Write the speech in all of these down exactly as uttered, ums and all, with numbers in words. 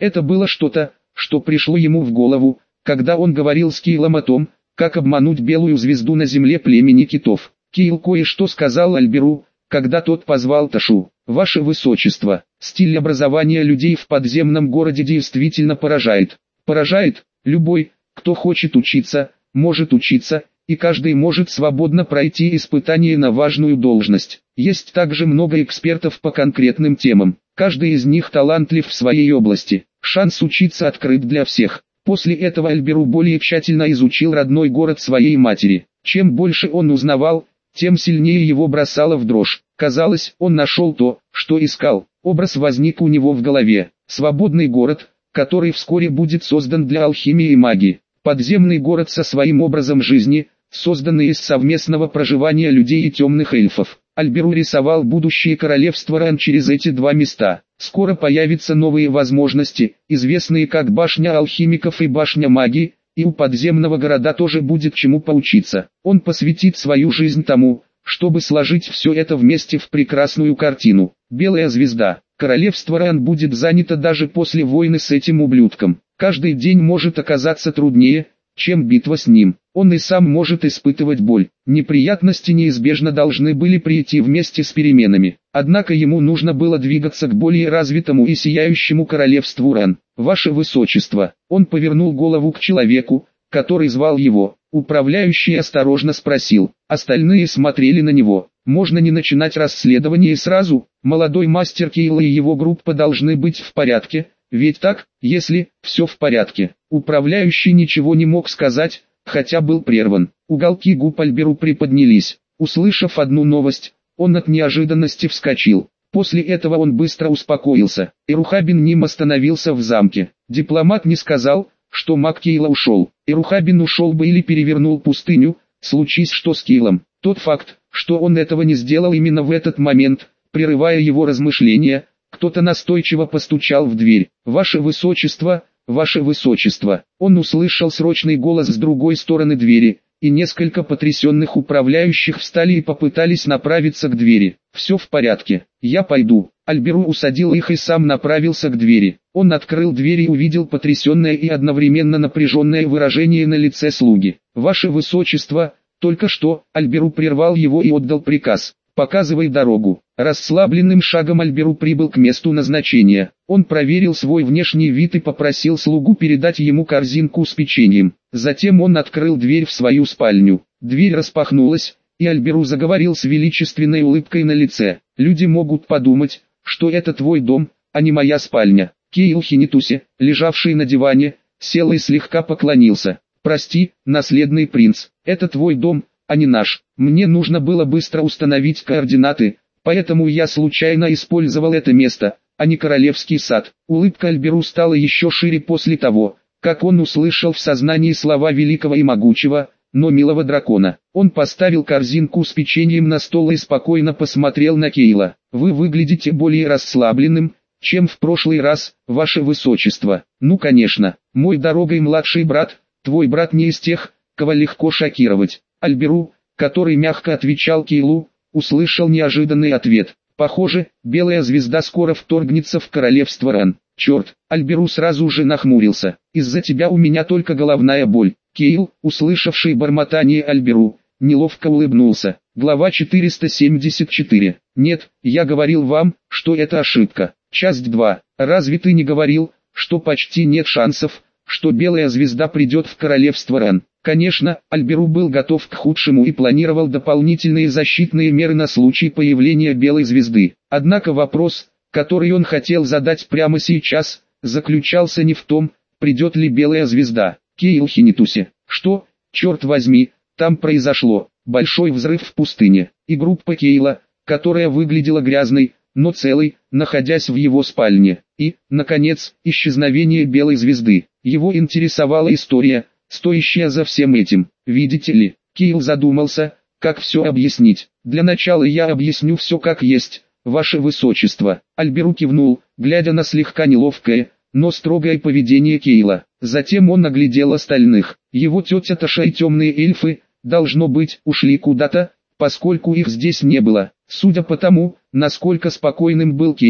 Это было что-то, что пришло ему в голову, когда он говорил с Кейлом о том, как обмануть белую звезду на земле племени китов. Кейл кое-что сказал Альберу, когда тот позвал Ташу. «Ваше Высочество, стиль образования людей в подземном городе действительно поражает. Поражает, любой, кто хочет учиться, может учиться, и каждый может свободно пройти испытание на важную должность. Есть также много экспертов по конкретным темам, каждый из них талантлив в своей области. Шанс учиться открыт для всех». После этого Альберу более тщательно изучил родной город своей матери. Чем больше он узнавал, тем сильнее его бросало в дрожь. Казалось, он нашел то, что искал. Образ возник у него в голове. Свободный город, который вскоре будет создан для алхимии и магии. Подземный город со своим образом жизни, созданный из совместного проживания людей и темных эльфов. Альберу рисовал будущее королевства Ран через эти два места. Скоро появятся новые возможности, известные как башня алхимиков и башня магии, и у подземного города тоже будет чему поучиться. Он посвятит свою жизнь тому, чтобы сложить все это вместе в прекрасную картину. Белая звезда. Королевство Ран будет занято даже после войны с этим ублюдком. Каждый день может оказаться труднее, чем битва с ним. Он и сам может испытывать боль. Неприятности неизбежно должны были прийти вместе с переменами. Однако ему нужно было двигаться к более развитому и сияющему королевству Ран. «Ваше Высочество», он повернул голову к человеку, который звал его. Управляющий осторожно спросил. Остальные смотрели на него. «Можно не начинать расследование сразу? Молодой мастер Кейл и его группа должны быть в порядке, ведь так, если все в порядке». Управляющий ничего не мог сказать, хотя был прерван. Уголки губ Альберу приподнялись. Услышав одну новость, он от неожиданности вскочил. После этого он быстро успокоился. Эрухабин Ним остановился в замке. Дипломат не сказал, что маг Кейла ушел. Эрухабин ушел бы или перевернул пустыню, случись что с Кейлом. Тот факт, что он этого не сделал именно в этот момент, прерывая его размышления, кто-то настойчиво постучал в дверь. «Ваше Высочество, Ваше Высочество!» Он услышал срочный голос с другой стороны двери, и несколько потрясенных управляющих встали и попытались направиться к двери. «Все в порядке, я пойду». Альберу усадил их и сам направился к двери. Он открыл дверь и увидел потрясенное и одновременно напряженное выражение на лице слуги. «Ваше Высочество!» Только что Альберу прервал его и отдал приказ. «Показывай дорогу». Расслабленным шагом Альберу прибыл к месту назначения. Он проверил свой внешний вид и попросил слугу передать ему корзинку с печеньем. Затем он открыл дверь в свою спальню. Дверь распахнулась, и Альберу заговорил с величественной улыбкой на лице. «Люди могут подумать, что это твой дом, а не моя спальня». Кейл Хинитуси, лежавший на диване, сел и слегка поклонился. «Прости, наследный принц, это твой дом, а не наш. Мне нужно было быстро установить координаты, поэтому я случайно использовал это место, а не королевский сад». Улыбка Альберу стала еще шире после того, как он услышал в сознании слова великого и могучего, но милого дракона. Он поставил корзинку с печеньем на стол и спокойно посмотрел на Кейла. «Вы выглядите более расслабленным, чем в прошлый раз, Ваше Высочество». «Ну конечно, мой дорогой младший брат, твой брат не из тех, кого легко шокировать». Альберу, который мягко отвечал Кейлу, услышал неожиданный ответ. «Похоже, белая звезда скоро вторгнется в королевство Ран». «Черт!» Альберу сразу же нахмурился. «Из-за тебя у меня только головная боль». Кейл, услышавший бормотание Альберу, неловко улыбнулся. Глава четыреста семьдесят четыре. «Нет, я говорил вам, что это ошибка». Часть два. «Разве ты не говорил, что почти нет шансов, что белая звезда придет в королевство Ран?» Конечно, Альберу был готов к худшему и планировал дополнительные защитные меры на случай появления белой звезды. Однако вопрос, который он хотел задать прямо сейчас, заключался не в том, придет ли белая звезда. Кейл Хинитуси. Что, черт возьми, там произошло? Большой взрыв в пустыне, и группа Кейла, которая выглядела грязной, но целой, находясь в его спальне. И, наконец, исчезновение белой звезды. Его интересовала история, стоящая за всем этим. Видите ли, Кейл задумался, как все объяснить. «Для начала я объясню все как есть, Ваше Высочество». Альберу кивнул, глядя на слегка неловкое, но строгое поведение Кейла. Затем он оглядел остальных. Его тетя Таша и темные эльфы, должно быть, ушли куда-то, поскольку их здесь не было. Судя по тому, насколько спокойным был Кейл,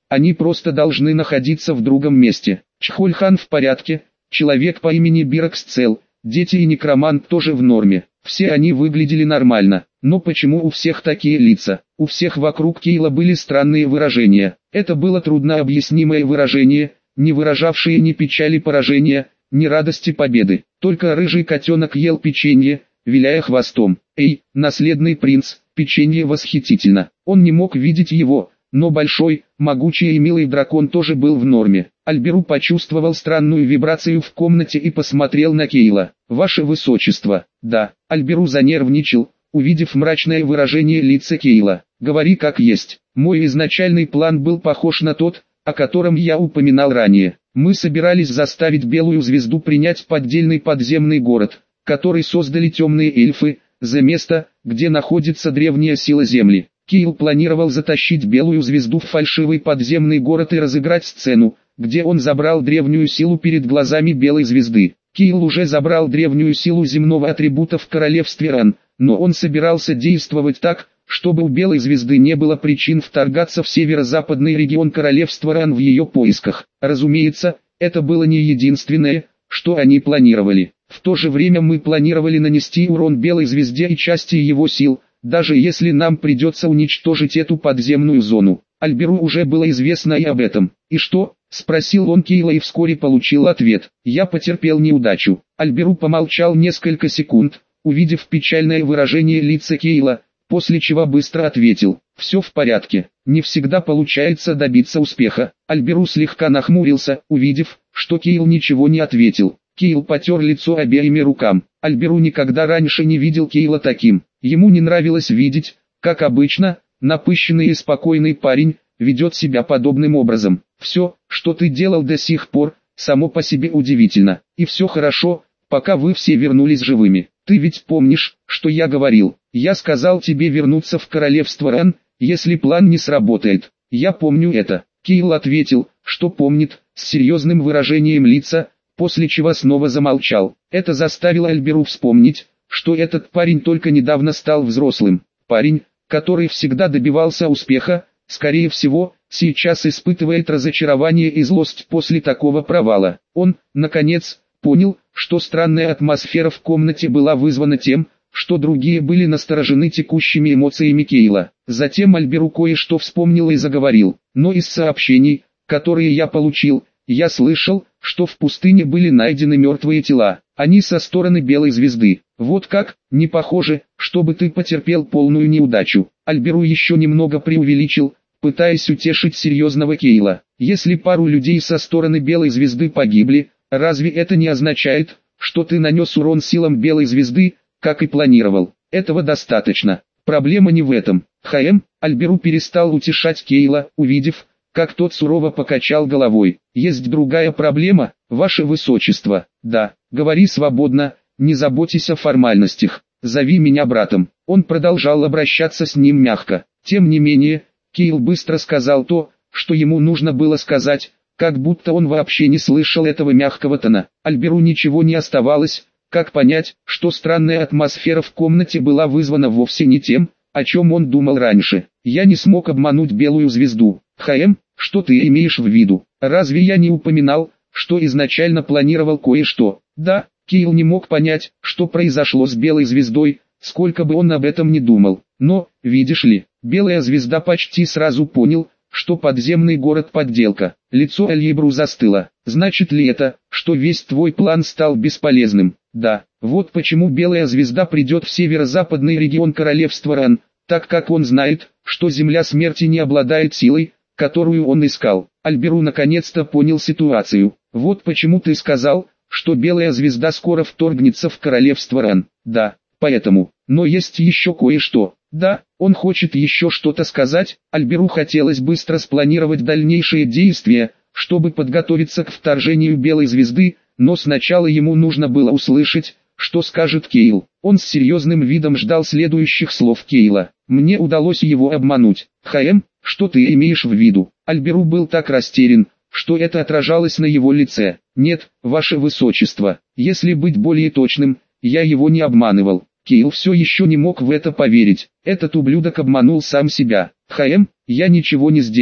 Они просто должны находиться в другом месте. Чхольхан в порядке, человек по имени Биракс цел, дети и некромант тоже в норме. Все они выглядели нормально. Но почему у всех такие лица? У всех вокруг Кейла были странные выражения. Это было труднообъяснимое выражение, не выражавшее ни печали поражения, ни радости победы. Только рыжий котенок ел печенье, виляя хвостом. Эй, наследный принц, печенье восхитительно. Он не мог видеть его, но большой, могучий и милый дракон тоже был в норме. Альберу почувствовал странную вибрацию в комнате и посмотрел на Кейла. «Ваше высочество». «Да». Альберу занервничал, увидев мрачное выражение лица Кейла. «Говори как есть. Мой изначальный план был похож на тот, о котором я упоминал ранее. Мы собирались заставить Белую Звезду принять поддельный подземный город, который создали темные эльфы, за место, где находится древняя сила Земли. Кейл планировал затащить Белую Звезду в фальшивый подземный город и разыграть сцену, где он забрал древнюю силу перед глазами Белой Звезды. Кейл уже забрал древнюю силу земного атрибута в королевстве Ран, но он собирался действовать так, чтобы у Белой Звезды не было причин вторгаться в северо-западный регион королевства Ран в ее поисках. Разумеется, это было не единственное, что они планировали. В то же время мы планировали нанести урон Белой Звезде и части его сил, даже если нам придется уничтожить эту подземную зону. Альберу уже было известно и об этом. «И что?» – спросил он Кейла и вскоре получил ответ. «Я потерпел неудачу». Альберу помолчал несколько секунд, увидев печальное выражение лица Кейла, после чего быстро ответил: «Все в порядке. Не всегда получается добиться успеха». Альберу слегка нахмурился, увидев, что Кейл ничего не ответил. Кейл потер лицо обеими руками. Альберу никогда раньше не видел Кейла таким. Ему не нравилось видеть, как обычно, напыщенный и спокойный парень ведет себя подобным образом. «Все, что ты делал до сих пор, само по себе удивительно. И все хорошо, пока вы все вернулись живыми. Ты ведь помнишь, что я говорил? Я сказал тебе вернуться в королевство Ран, если план не сработает. Я помню это». Кейл ответил, что помнит, с серьезным выражением лица, после чего снова замолчал. Это заставило Альберу вспомнить, что этот парень только недавно стал взрослым. Парень, который всегда добивался успеха, скорее всего, сейчас испытывает разочарование и злость после такого провала. Он, наконец, понял, что странная атмосфера в комнате была вызвана тем, что другие были насторожены текущими эмоциями Кейла. Затем Альберу кое-что вспомнил и заговорил. «Но из сообщений, которые я получил, я слышал, что в пустыне были найдены мертвые тела. Они со стороны Белой Звезды. Вот как? Не похоже, чтобы ты потерпел полную неудачу». Альберу еще немного преувеличил, пытаясь утешить серьезного Кейла. «Если пару людей со стороны Белой Звезды погибли, разве это не означает, что ты нанес урон силам Белой Звезды, как и планировал? Этого достаточно. Проблема не в этом». «Хм», Альберу перестал утешать Кейла, увидев, как тот сурово покачал головой. «Есть другая проблема, ваше высочество». «Да, говори свободно, не заботься о формальностях. Зови меня братом». Он продолжал обращаться с ним мягко. Тем не менее, Кейл быстро сказал то, что ему нужно было сказать, как будто он вообще не слышал этого мягкого тона. Альберу ничего не оставалось, как понять, что странная атмосфера в комнате была вызвана вовсе не тем, о чем он думал раньше. «Я не смог обмануть Белую Звезду». «Хм, что ты имеешь в виду? Разве я не упоминал, что изначально планировал кое-что?» «Да». Кейл не мог понять, что произошло с Белой Звездой, сколько бы он об этом ни думал. Но, видишь ли, Белая Звезда почти сразу понял, что подземный город подделка. Лицо Альберу застыло. «Значит ли это, что весь твой план стал бесполезным?» «Да. Вот почему Белая Звезда придет в северо-западный регион королевства Ран, так как он знает, что Земля Смерти не обладает силой, которую он искал». Альберу наконец-то понял ситуацию. «Вот почему ты сказал, что Белая Звезда скоро вторгнется в королевство Ран». «Да, поэтому. Но есть еще кое-что». «Да, он хочет еще что-то сказать». Альберу хотелось быстро спланировать дальнейшие действия, чтобы подготовиться к вторжению Белой Звезды, но сначала ему нужно было услышать, что скажет Кейл. Он с серьезным видом ждал следующих слов Кейла. «Мне удалось его обмануть». «Хм, что ты имеешь в виду?» Альберу был так растерян, что это отражалось на его лице. «Нет, ваше высочество, если быть более точным, я его не обманывал». Кейл все еще не мог в это поверить. Этот ублюдок обманул сам себя. «Хм, я ничего не сделал».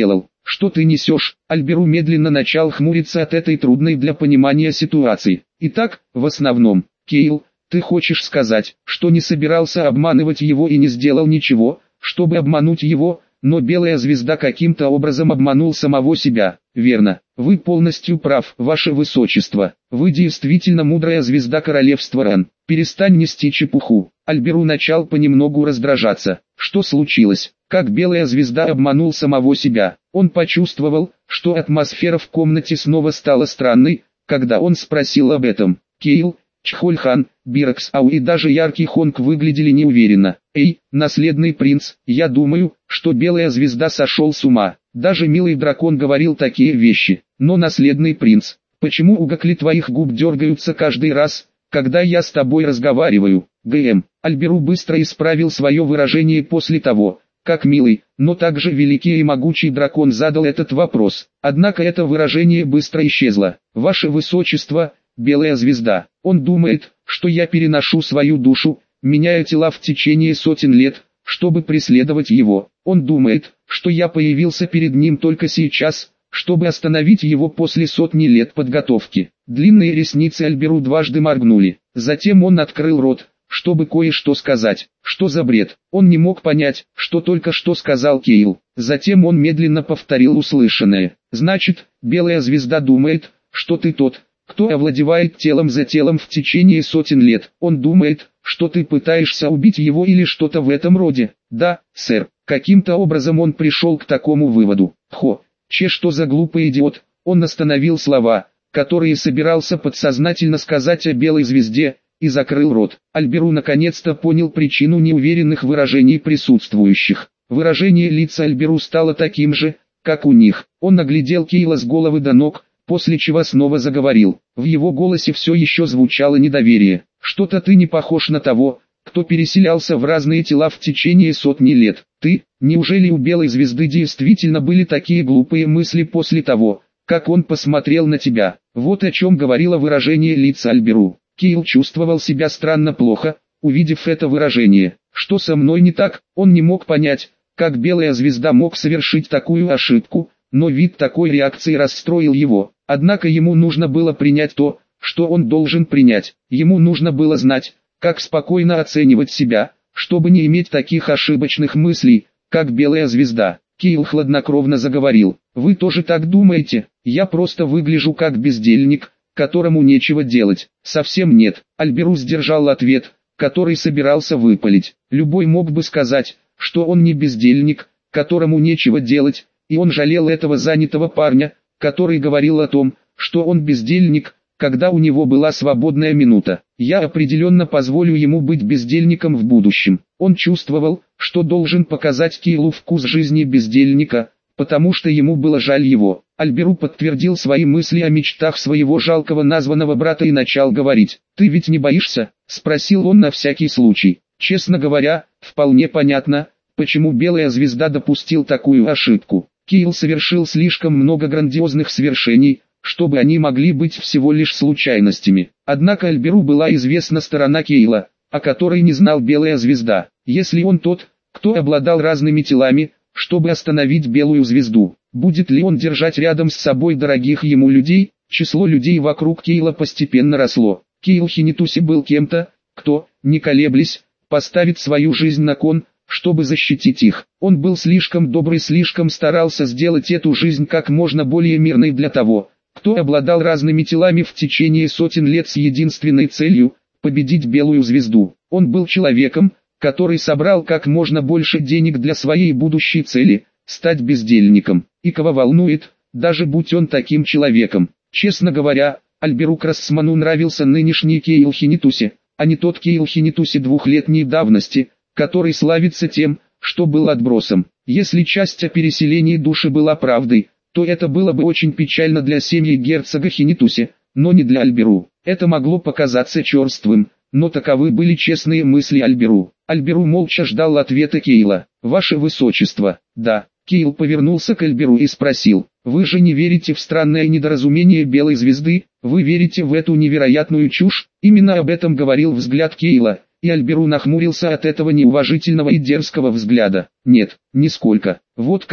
что ты несешь?» Альберу медленно начал хмуриться от этой трудной для понимания ситуации. «Итак, в основном, Кейл, ты хочешь сказать, что не собирался обманывать его и не сделал ничего, чтобы обмануть его, но Белая Звезда каким-то образом обманул самого себя, верно? Вы полностью прав, ваше высочество. Вы действительно мудрая звезда королевства Ран. Перестань нести чепуху». Альберу начал понемногу раздражаться. Что случилось? Как Белая Звезда обманул самого себя? Он почувствовал, что атмосфера в комнате снова стала странной, когда он спросил об этом. Кейл, Чхольхан, Бираксау и даже Яркий Хонг выглядели неуверенно. «Эй, наследный принц, я думаю, что Белая Звезда сошел с ума». Даже милый дракон говорил такие вещи. «Но наследный принц, почему угокли твоих губ дергаются каждый раз, когда я с тобой разговариваю?» ГМ. Альберу быстро исправил свое выражение после того, как милый, но также великий и могучий дракон задал этот вопрос. Однако это выражение быстро исчезло. «Ваше высочество, Белая Звезда, он думает, что я переношу свою душу, меняя тела в течение сотен лет, чтобы преследовать его. Он думает, что я появился перед ним только сейчас, чтобы остановить его после сотни лет подготовки». Длинные ресницы Альберу дважды моргнули. Затем он открыл рот, чтобы кое-что сказать. Что за бред? Он не мог понять, что только что сказал Кейл. Затем он медленно повторил услышанное. «Значит, Белая Звезда думает, что ты тот, кто овладевает телом за телом в течение сотен лет. Он думает, что ты пытаешься убить его или что-то в этом роде». «Да, сэр». Каким-то образом он пришел к такому выводу. Хо, че что за глупый идиот. Он остановил слова, которые собирался подсознательно сказать о Белой Звезде, и закрыл рот. Альберу наконец-то понял причину неуверенных выражений присутствующих. Выражение лица Альберу стало таким же, как у них. Он оглядел Кейла с головы до ног, после чего снова заговорил. В его голосе все еще звучало недоверие. «Что-то ты не похож на того, кто переселялся в разные тела в течение сотни лет. Ты, неужели у Белой Звезды действительно были такие глупые мысли после того, как он посмотрел на тебя?» Вот о чем говорило выражение лица Альберу. Кейл чувствовал себя странно плохо, увидев это выражение. Что со мной не так? Он не мог понять, как Белая Звезда мог совершить такую ошибку, но вид такой реакции расстроил его. Однако ему нужно было принять то, что он должен принять. Ему нужно было знать, как спокойно оценивать себя, чтобы не иметь таких ошибочных мыслей, как Белая Звезда. Кейл хладнокровно заговорил. «Вы тоже так думаете? Я просто выгляжу как бездельник, которому нечего делать». «Совсем нет». Альберу сдержал ответ, который собирался выпалить. Любой мог бы сказать, что он не бездельник, которому нечего делать, и он жалел этого занятого парня, который говорил о том, что он бездельник, когда у него была свободная минута. Я определенно позволю ему быть бездельником в будущем. Он чувствовал, что должен показать Кейлу вкус жизни бездельника, потому что ему было жаль его. Альберу подтвердил свои мысли о мечтах своего жалкого названного брата и начал говорить. «Ты ведь не боишься?» – спросил он на всякий случай. «Честно говоря, вполне понятно, почему Белая Звезда допустил такую ошибку. Кейл совершил слишком много грандиозных свершений, чтобы они могли быть всего лишь случайностями». Однако Альберу была известна сторона Кейла, о которой не знал Белая Звезда. Если он тот, кто обладал разными телами, чтобы остановить Белую Звезду, будет ли он держать рядом с собой дорогих ему людей? Число людей вокруг Кейла постепенно росло. Кейл Хинитуси был кем-то, кто, не колеблясь, поставит свою жизнь на кон, чтобы защитить их. Он был слишком добрый, слишком старался сделать эту жизнь как можно более мирной для того, кто обладал разными телами в течение сотен лет с единственной целью – победить Белую Звезду. Он был человеком, который собрал как можно больше денег для своей будущей цели – стать бездельником. И кого волнует, даже будь он таким человеком. Честно говоря, Альберу Красману нравился нынешний Кейл Хинитуси, а не тот Кейл Хинитуси двухлетней давности, который славится тем, что был отбросом. Если часть о переселении души была правдой, то это было бы очень печально для семьи герцога Хинитуси, но не для Альберу. Это могло показаться черствым, но таковы были честные мысли Альберу. Альберу молча ждал ответа Кейла. «Ваше Высочество». «Да». Кейл повернулся к Альберу и спросил. «Вы же не верите в странное недоразумение Белой Звезды? Вы верите в эту невероятную чушь?» Именно об этом говорил взгляд Кейла, и Альберу нахмурился от этого неуважительного и дерзкого взгляда. «Нет, нисколько». «Вот как?»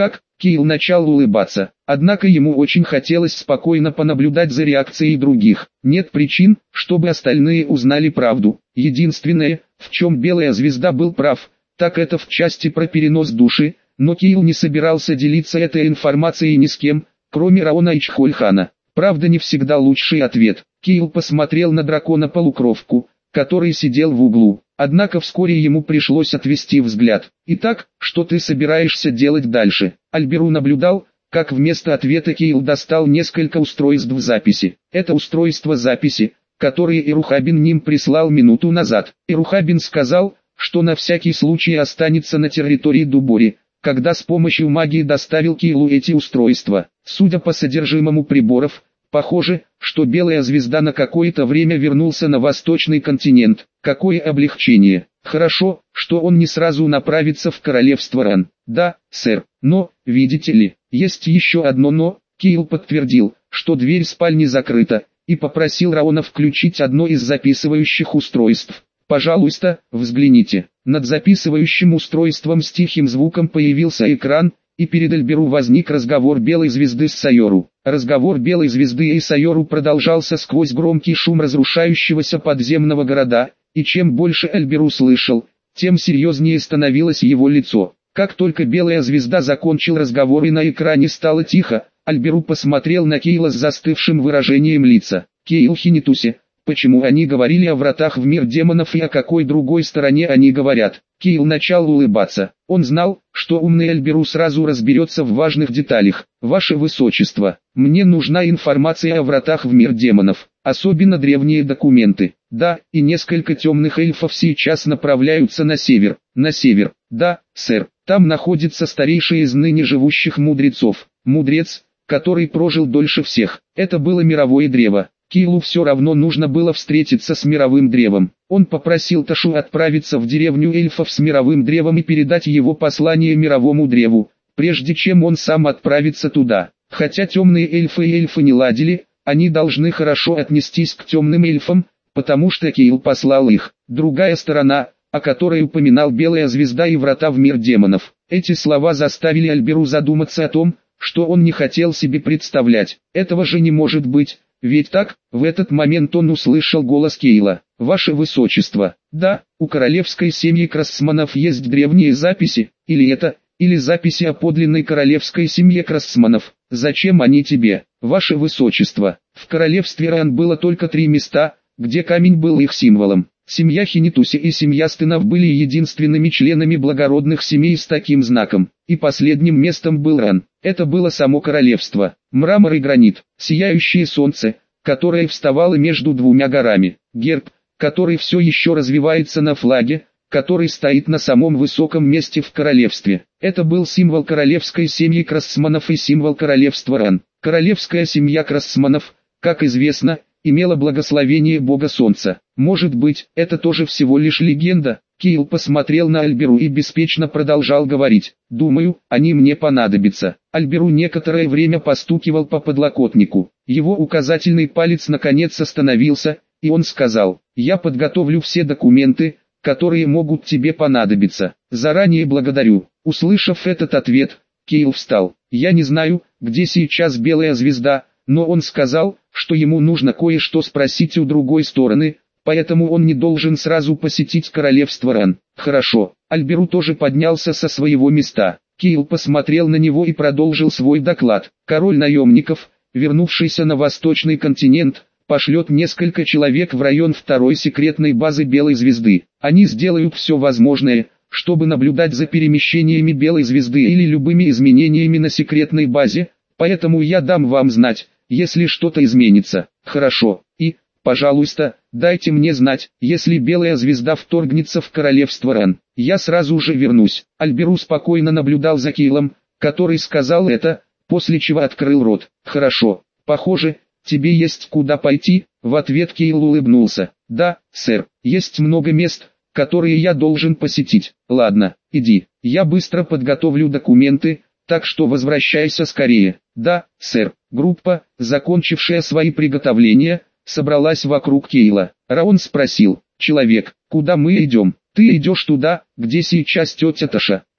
Кейл начал улыбаться, однако ему очень хотелось спокойно понаблюдать за реакцией других. Нет причин, чтобы остальные узнали правду. Единственное, в чем Белая Звезда был прав, так это в части про перенос души, но Кейл не собирался делиться этой информацией ни с кем, кроме Раона и Чхольхана. Правда, не всегда лучший ответ. Кейл посмотрел на дракона-полукровку, который сидел в углу. Однако вскоре ему пришлось отвести взгляд. «Итак, что ты собираешься делать дальше?» Альберу наблюдал, как вместо ответа Кейл достал несколько устройств записи. Это устройство записи, которые Ирухабин Ним прислал минуту назад. Ирухабин сказал, что на всякий случай останется на территории Дубори, когда с помощью магии доставил Кейлу эти устройства. Судя по содержимому приборов, похоже, что Белая Звезда на какое-то время вернулся на восточный континент. Какое облегчение. Хорошо, что он не сразу направится в королевство Ран. Да, сэр, но, видите ли, есть еще одно но. Кейл подтвердил, что дверь спальни закрыта, и попросил Раона включить одно из записывающих устройств. Пожалуйста, взгляните. Над записывающим устройством с тихим звуком появился экран, и перед Альберу возник разговор Белой Звезды с Сайору. Разговор Белой Звезды и Сайору продолжался сквозь громкий шум разрушающегося подземного города, и чем больше Альберу слышал, тем серьезнее становилось его лицо. Как только Белая Звезда закончил разговор и на экране стало тихо, Альберу посмотрел на Кейла с застывшим выражением лица. «Кейл Хинитуси, почему они говорили о вратах в мир демонов и о какой другой стороне они говорят?» Кейл начал улыбаться. Он знал, что умный Альберу сразу разберется в важных деталях. «Ваше Высочество, мне нужна информация о вратах в мир демонов, особенно древние документы. Да, и несколько темных эльфов сейчас направляются на север». «На север, да, сэр. Там находится старейший из ныне живущих мудрецов. Мудрец, который прожил дольше всех. Это было мировое древо. Кейлу все равно нужно было встретиться с мировым древом. Он попросил Ташу отправиться в деревню эльфов с мировым древом и передать его послание мировому древу, прежде чем он сам отправится туда. Хотя темные эльфы и эльфы не ладили, они должны хорошо отнестись к темным эльфам, потому что Кейл послал их. Другая сторона, о которой упоминал Белая Звезда и врата в мир демонов. Эти слова заставили Альберу задуматься о том, что он не хотел себе представлять. Этого же не может быть. Ведь так, в этот момент он услышал голос Кейла. «Ваше Высочество, да, у королевской семьи Крассманов есть древние записи, или это, или записи о подлинной королевской семье Крассманов. Зачем они тебе, Ваше Высочество?» В королевстве Ран было только три места, где камень был их символом. Семья Хинитуси и семья Стынов были единственными членами благородных семей с таким знаком, и последним местом был Ран. Это было само королевство, мрамор и гранит, сияющее солнце, которое вставало между двумя горами, герб, который все еще развивается на флаге, который стоит на самом высоком месте в королевстве. Это был символ королевской семьи Крассманов и символ королевства Ран. Королевская семья Крассманов, как известно, имела благословение бога солнца. Может быть, это тоже всего лишь легенда? Кейл посмотрел на Альберу и беспечно продолжал говорить. «Думаю, они мне понадобятся». Альберу некоторое время постукивал по подлокотнику. Его указательный палец наконец остановился, и он сказал: «Я подготовлю все документы, которые могут тебе понадобиться. Заранее благодарю». Услышав этот ответ, Кейл встал. «Я не знаю, где сейчас Белая Звезда, но он сказал, что ему нужно кое-что спросить у другой стороны, поэтому он не должен сразу посетить королевство Ран». «Хорошо». Альберу тоже поднялся со своего места. Кейл посмотрел на него и продолжил свой доклад. «Король наемников, вернувшийся на восточный континент, пошлет несколько человек в район второй секретной базы Белой Звезды. Они сделают все возможное, чтобы наблюдать за перемещениями Белой Звезды или любыми изменениями на секретной базе, поэтому я дам вам знать, если что-то изменится». «Хорошо, и, пожалуйста, дайте мне знать, если Белая Звезда вторгнется в королевство Ран. Я сразу же вернусь». Альберу спокойно наблюдал за Кейлом, который сказал это, после чего открыл рот. «Хорошо, похоже, тебе есть куда пойти?» В ответ Кейл улыбнулся. «Да, сэр, есть много мест, которые я должен посетить». «Ладно, иди, я быстро подготовлю документы, так что возвращайся скорее». «Да, сэр». Группа, закончившая свои приготовления, собралась вокруг Кейла. Раон спросил: «Человек, куда мы идем?» «Ты идешь туда, где сейчас тетя Таша.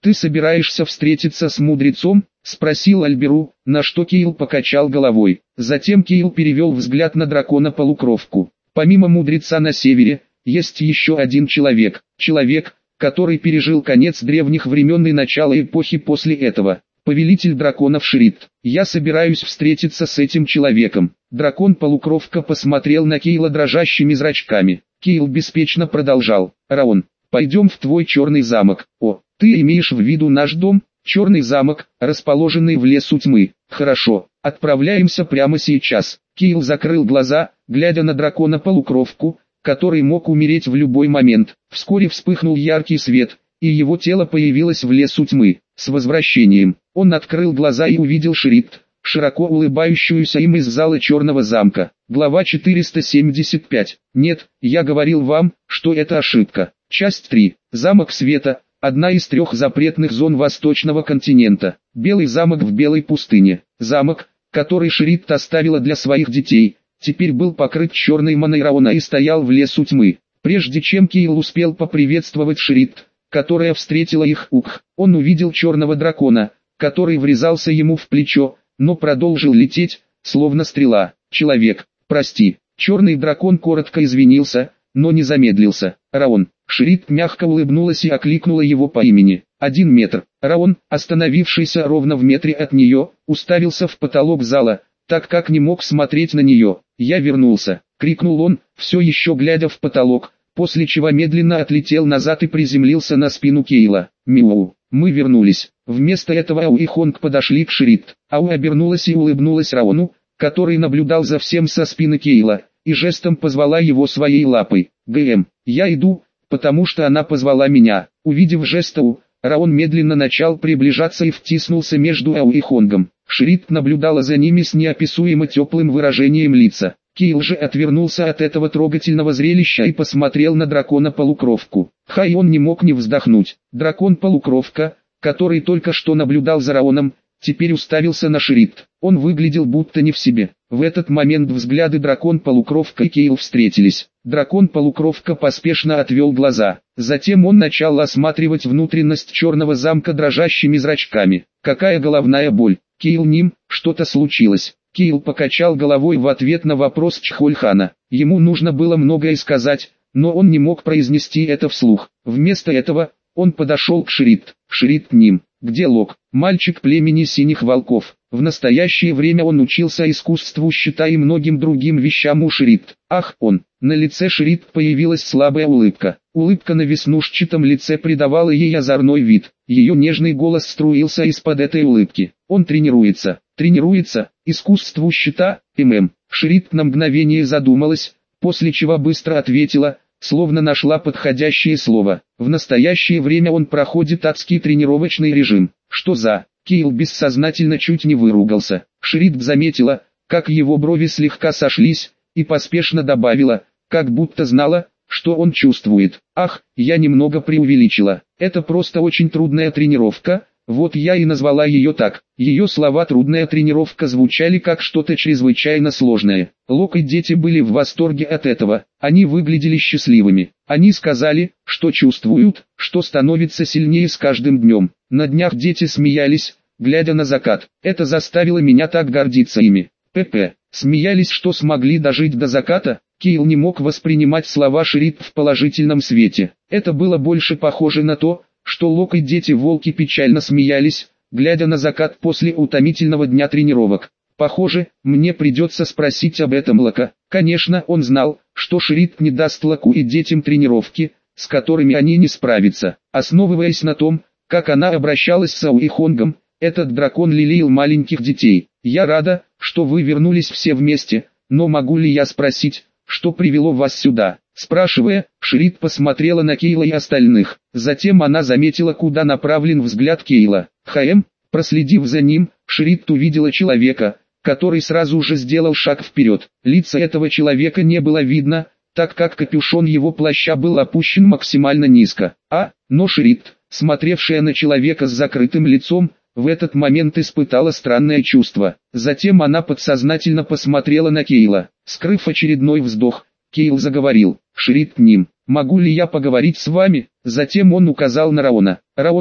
«Ты собираешься встретиться с мудрецом?» — спросил Альберу, на что Кейл покачал головой. Затем Кейл перевел взгляд на дракона-полукровку. «Помимо мудреца на севере, есть еще один человек. Человек, который пережил конец древних времен и начало эпохи после этого. Повелитель драконов Шрид. Я собираюсь встретиться с этим человеком». Дракон-полукровка посмотрел на Кейла дрожащими зрачками. Кейл беспечно продолжал. «Раон, пойдем в твой черный замок». «О, ты имеешь в виду наш дом?» «Черный замок, расположенный в лесу тьмы». «Хорошо, отправляемся прямо сейчас». Кейл закрыл глаза, глядя на дракона-полукровку, который мог умереть в любой момент. Вскоре вспыхнул яркий свет, и его тело появилось в лесу тьмы. С возвращением, он открыл глаза и увидел Шрид, широко улыбающуюся им из зала черного замка. Глава четыреста семьдесят пять. «Нет, я говорил вам, что это ошибка». Часть три. Замок Света. Одна из трех запретных зон Восточного континента. Белый замок в Белой пустыне. Замок, который Шрид оставила для своих детей, теперь был покрыт черной маной Раона и стоял в лесу тьмы. Прежде чем Кейл успел поприветствовать Шрид, которая встретила их, ух, он увидел черного дракона, который врезался ему в плечо, но продолжил лететь, словно стрела. «Человек, прости». Черный дракон коротко извинился, но не замедлился. «Раон». Шрид мягко улыбнулась и окликнула его по имени. Один метр. Раон, остановившийся ровно в метре от нее, уставился в потолок зала, так как не мог смотреть на нее. «Я вернулся», — крикнул он, все еще глядя в потолок, после чего медленно отлетел назад и приземлился на спину Кейла. «Миоу, мы вернулись». Вместо этого Ау и Хонг подошли к Шрид. Ау обернулась и улыбнулась Раону, который наблюдал за всем со спины Кейла, и жестом позвала его своей лапой. «ГМ, я иду, потому что она позвала меня». Увидев жест Ау, Раон медленно начал приближаться и втиснулся между Ау и Хонгом. Шрид наблюдала за ними с неописуемо теплым выражением лица. Кейл же отвернулся от этого трогательного зрелища и посмотрел на дракона-полукровку. Хай он не мог не вздохнуть. Дракон-полукровка, который только что наблюдал за Раоном, теперь уставился на Шрид. Он выглядел будто не в себе. В этот момент взгляды дракон-полукровка и Кейл встретились. Дракон-полукровка поспешно отвел глаза. Затем он начал осматривать внутренность черного замка дрожащими зрачками. «Какая головная боль? Кейл Ним, что-то случилось?» Кейл покачал головой в ответ на вопрос Чхольхана. Ему нужно было многое сказать, но он не мог произнести это вслух. Вместо этого, он подошел к Шрид. «Шрид Ним, где Лок?» Мальчик племени синих волков. В настоящее время он учился искусству щита и многим другим вещам у Шрид. Ах, он! На лице Шрид появилась слабая улыбка. Улыбка на веснушчатом лице придавала ей озорной вид. Ее нежный голос струился из-под этой улыбки. Он тренируется. Тренируется, искусству щита, ММ. Шрид на мгновение задумалась, после чего быстро ответила, словно нашла подходящее слово. В настоящее время он проходит адский тренировочный режим. Что за... Кейл бессознательно чуть не выругался. Шрид заметила, как его брови слегка сошлись, и поспешно добавила, как будто знала, что он чувствует. «Ах, я немного преувеличила. Это просто очень трудная тренировка, вот я и назвала ее так». Ее слова «трудная тренировка» звучали как что-то чрезвычайно сложное. Лок и дети были в восторге от этого, они выглядели счастливыми. Они сказали, что чувствуют, что становится сильнее с каждым днем. На днях дети смеялись, глядя на закат. Это заставило меня так гордиться ими. ПП. Смеялись, что смогли дожить до заката? Кейл не мог воспринимать слова Шрид в положительном свете. Это было больше похоже на то, что Лок и дети-волки печально смеялись, глядя на закат после утомительного дня тренировок. Похоже, мне придется спросить об этом Лока. Конечно, он знал, что Шрид не даст Локу и детям тренировки, с которыми они не справятся. Основываясь на том, как она обращалась с Ау и Хонгом, этот дракон лелеял маленьких детей. «Я рада, что вы вернулись все вместе, но могу ли я спросить, что привело вас сюда?» Спрашивая, Шрид посмотрела на Кейла и остальных. Затем она заметила, куда направлен взгляд Кейла. «Хаэм?» Проследив за ним, Шрид увидела человека, который сразу же сделал шаг вперед. Лица этого человека не было видно, так как капюшон его плаща был опущен максимально низко. А, но Шрид, смотревшая на человека с закрытым лицом, в этот момент испытала странное чувство. Затем она подсознательно посмотрела на Кейла. Скрыв очередной вздох, Кейл заговорил. «Шрид Ним, могу ли я поговорить с вами?» Затем он указал на Раона. «Раон,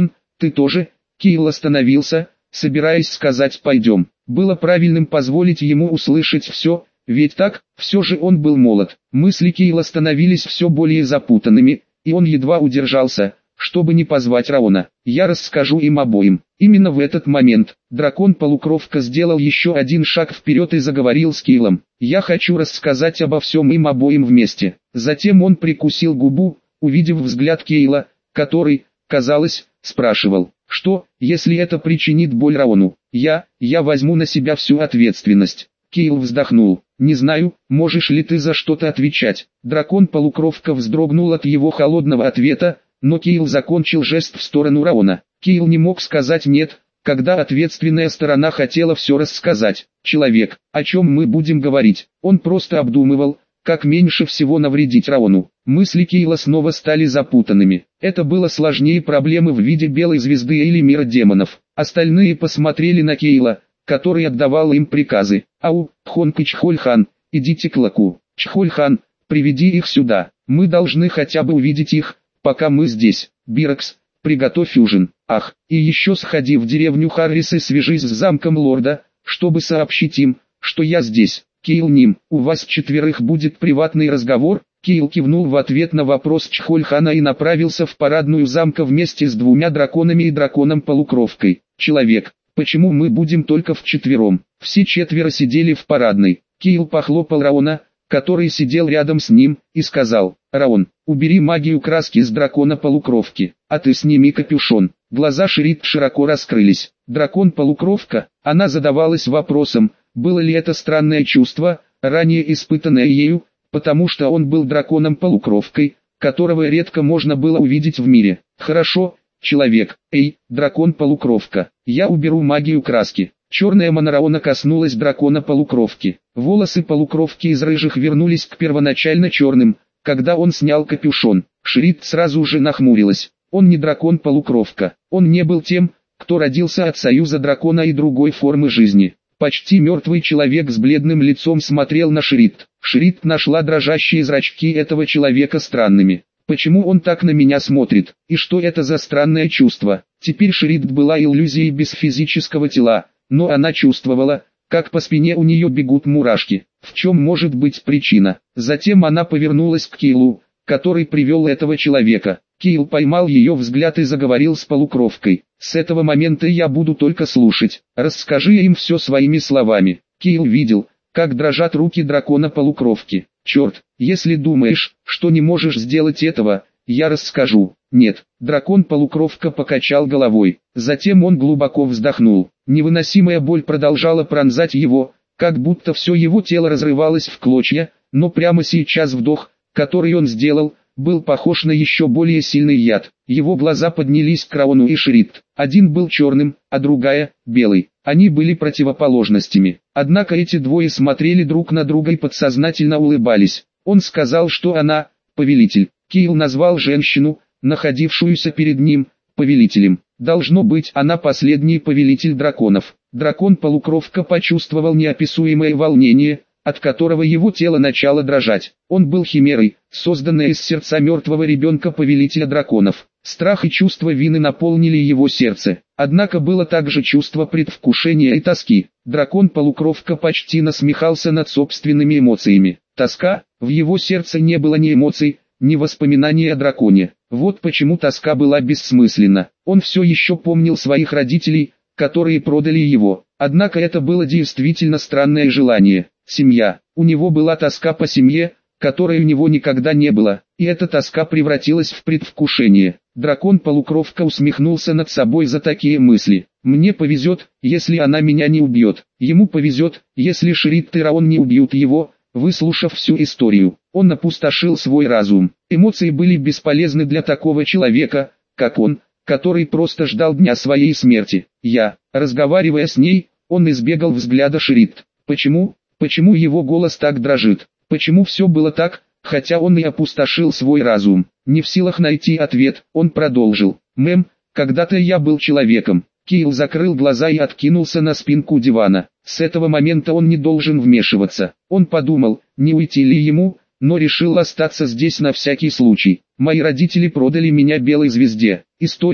ты тоже?» Кейл остановился, собираясь сказать «пойдем». Было правильным позволить ему услышать все, ведь так, все же он был молод. Мысли Кейла становились все более запутанными, и он едва удержался, чтобы не позвать Раона. «Я расскажу им обоим». Именно в этот момент, дракон-полукровка сделал еще один шаг вперед и заговорил с Кейлом. «Я хочу рассказать обо всем им обоим вместе». Затем он прикусил губу, увидев взгляд Кейла, который, казалось, спрашивал: «Что, если это причинит боль Раону? Я, я возьму на себя всю ответственность». Кейл вздохнул. «Не знаю, можешь ли ты за что-то отвечать». Дракон-полукровка вздрогнул от его холодного ответа, но Кейл закончил жест в сторону Раона. Кейл не мог сказать «нет», когда ответственная сторона хотела все рассказать. «Человек, о чем мы будем говорить?» Он просто обдумывал, как меньше всего навредить Раону. Мысли Кейла снова стали запутанными. Это было сложнее проблемы в виде белой звезды или мира демонов. Остальные посмотрели на Кейла, который отдавал им приказы. «Ау, Хонг и Чхольхан, идите к Лаку. Чхольхан, приведи их сюда. Мы должны хотя бы увидеть их, пока мы здесь. Бирокс, приготовь ужин. Ах, и еще сходи в деревню Харрис и свяжись с замком лорда, чтобы сообщить им, что я здесь». «Кейл Ним, у вас четверых будет приватный разговор?» Кейл кивнул в ответ на вопрос Чхольхана и направился в парадную замка вместе с двумя драконами и драконом-полукровкой. «Человек, почему мы будем только вчетвером?» Все четверо сидели в парадной. Кейл похлопал Раона, который сидел рядом с ним, и сказал: «Раон, убери магию краски с дракона-полукровки, а ты сними капюшон». Глаза Шерит широко раскрылись. Дракон-полукровка, она задавалась вопросом, было ли это странное чувство, ранее испытанное ею, потому что он был драконом-полукровкой, которого редко можно было увидеть в мире. «Хорошо, человек, эй, дракон-полукровка, я уберу магию краски». Черная мана Раона коснулась дракона-полукровки. Волосы полукровки из рыжих вернулись к первоначально черным, когда он снял капюшон. Шерит сразу же нахмурилась. Он не дракон-полукровка, он не был тем, кто родился от союза дракона и другой формы жизни. Почти мертвый человек с бледным лицом смотрел на Шерит. Шерит нашла дрожащие зрачки этого человека странными. «Почему он так на меня смотрит? И что это за странное чувство?» Теперь Шерит была иллюзией без физического тела, но она чувствовала, как по спине у нее бегут мурашки. В чем может быть причина? Затем она повернулась к Кейлу, который привел этого человека. Кейл поймал ее взгляд и заговорил с полукровкой. «С этого момента я буду только слушать. Расскажи им все своими словами». Кейл видел, как дрожат руки дракона-полукровки. «Черт, если думаешь, что не можешь сделать этого, я расскажу». «Нет». Дракон-полукровка покачал головой. Затем он глубоко вздохнул. Невыносимая боль продолжала пронзать его, как будто все его тело разрывалось в клочья, но прямо сейчас вдох, который он сделал, был похож на еще более сильный яд. Его глаза поднялись к Раону и Шерит. Один был черным, а другая – белой. Они были противоположностями. Однако эти двое смотрели друг на друга и подсознательно улыбались. Он сказал, что она – повелитель. Кейл назвал женщину, находившуюся перед ним, повелителем. Должно быть, она последний повелитель драконов. Дракон-полукровка почувствовал неописуемое волнение, от которого его тело начало дрожать. Он был химерой, созданной из сердца мертвого ребенка повелителя драконов. Страх и чувство вины наполнили его сердце. Однако было также чувство предвкушения и тоски. Дракон-полукровка почти насмехался над собственными эмоциями. Тоска, в его сердце не было ни эмоций, ни воспоминаний о драконе. Вот почему тоска была бессмысленна. Он все еще помнил своих родителей, которые продали его. Однако это было действительно странное желание. Семья. У него была тоска по семье, которой у него никогда не было, и эта тоска превратилась в предвкушение. Дракон-полукровка усмехнулся над собой за такие мысли. «Мне повезет, если она меня не убьет. Ему повезет, если Шерит и Раон не убьют его». Выслушав всю историю, он опустошил свой разум. Эмоции были бесполезны для такого человека, как он, который просто ждал дня своей смерти. Я, разговаривая с ней, он избегал взгляда Шерит. Почему? Почему его голос так дрожит? Почему все было так, хотя он и опустошил свой разум? Не в силах найти ответ, он продолжил. «Мэм, когда-то я был человеком». Кейл закрыл глаза и откинулся на спинку дивана. С этого момента он не должен вмешиваться. Он подумал, не уйти ли ему, но решил остаться здесь на всякий случай. «Мои родители продали меня белой звезде». История,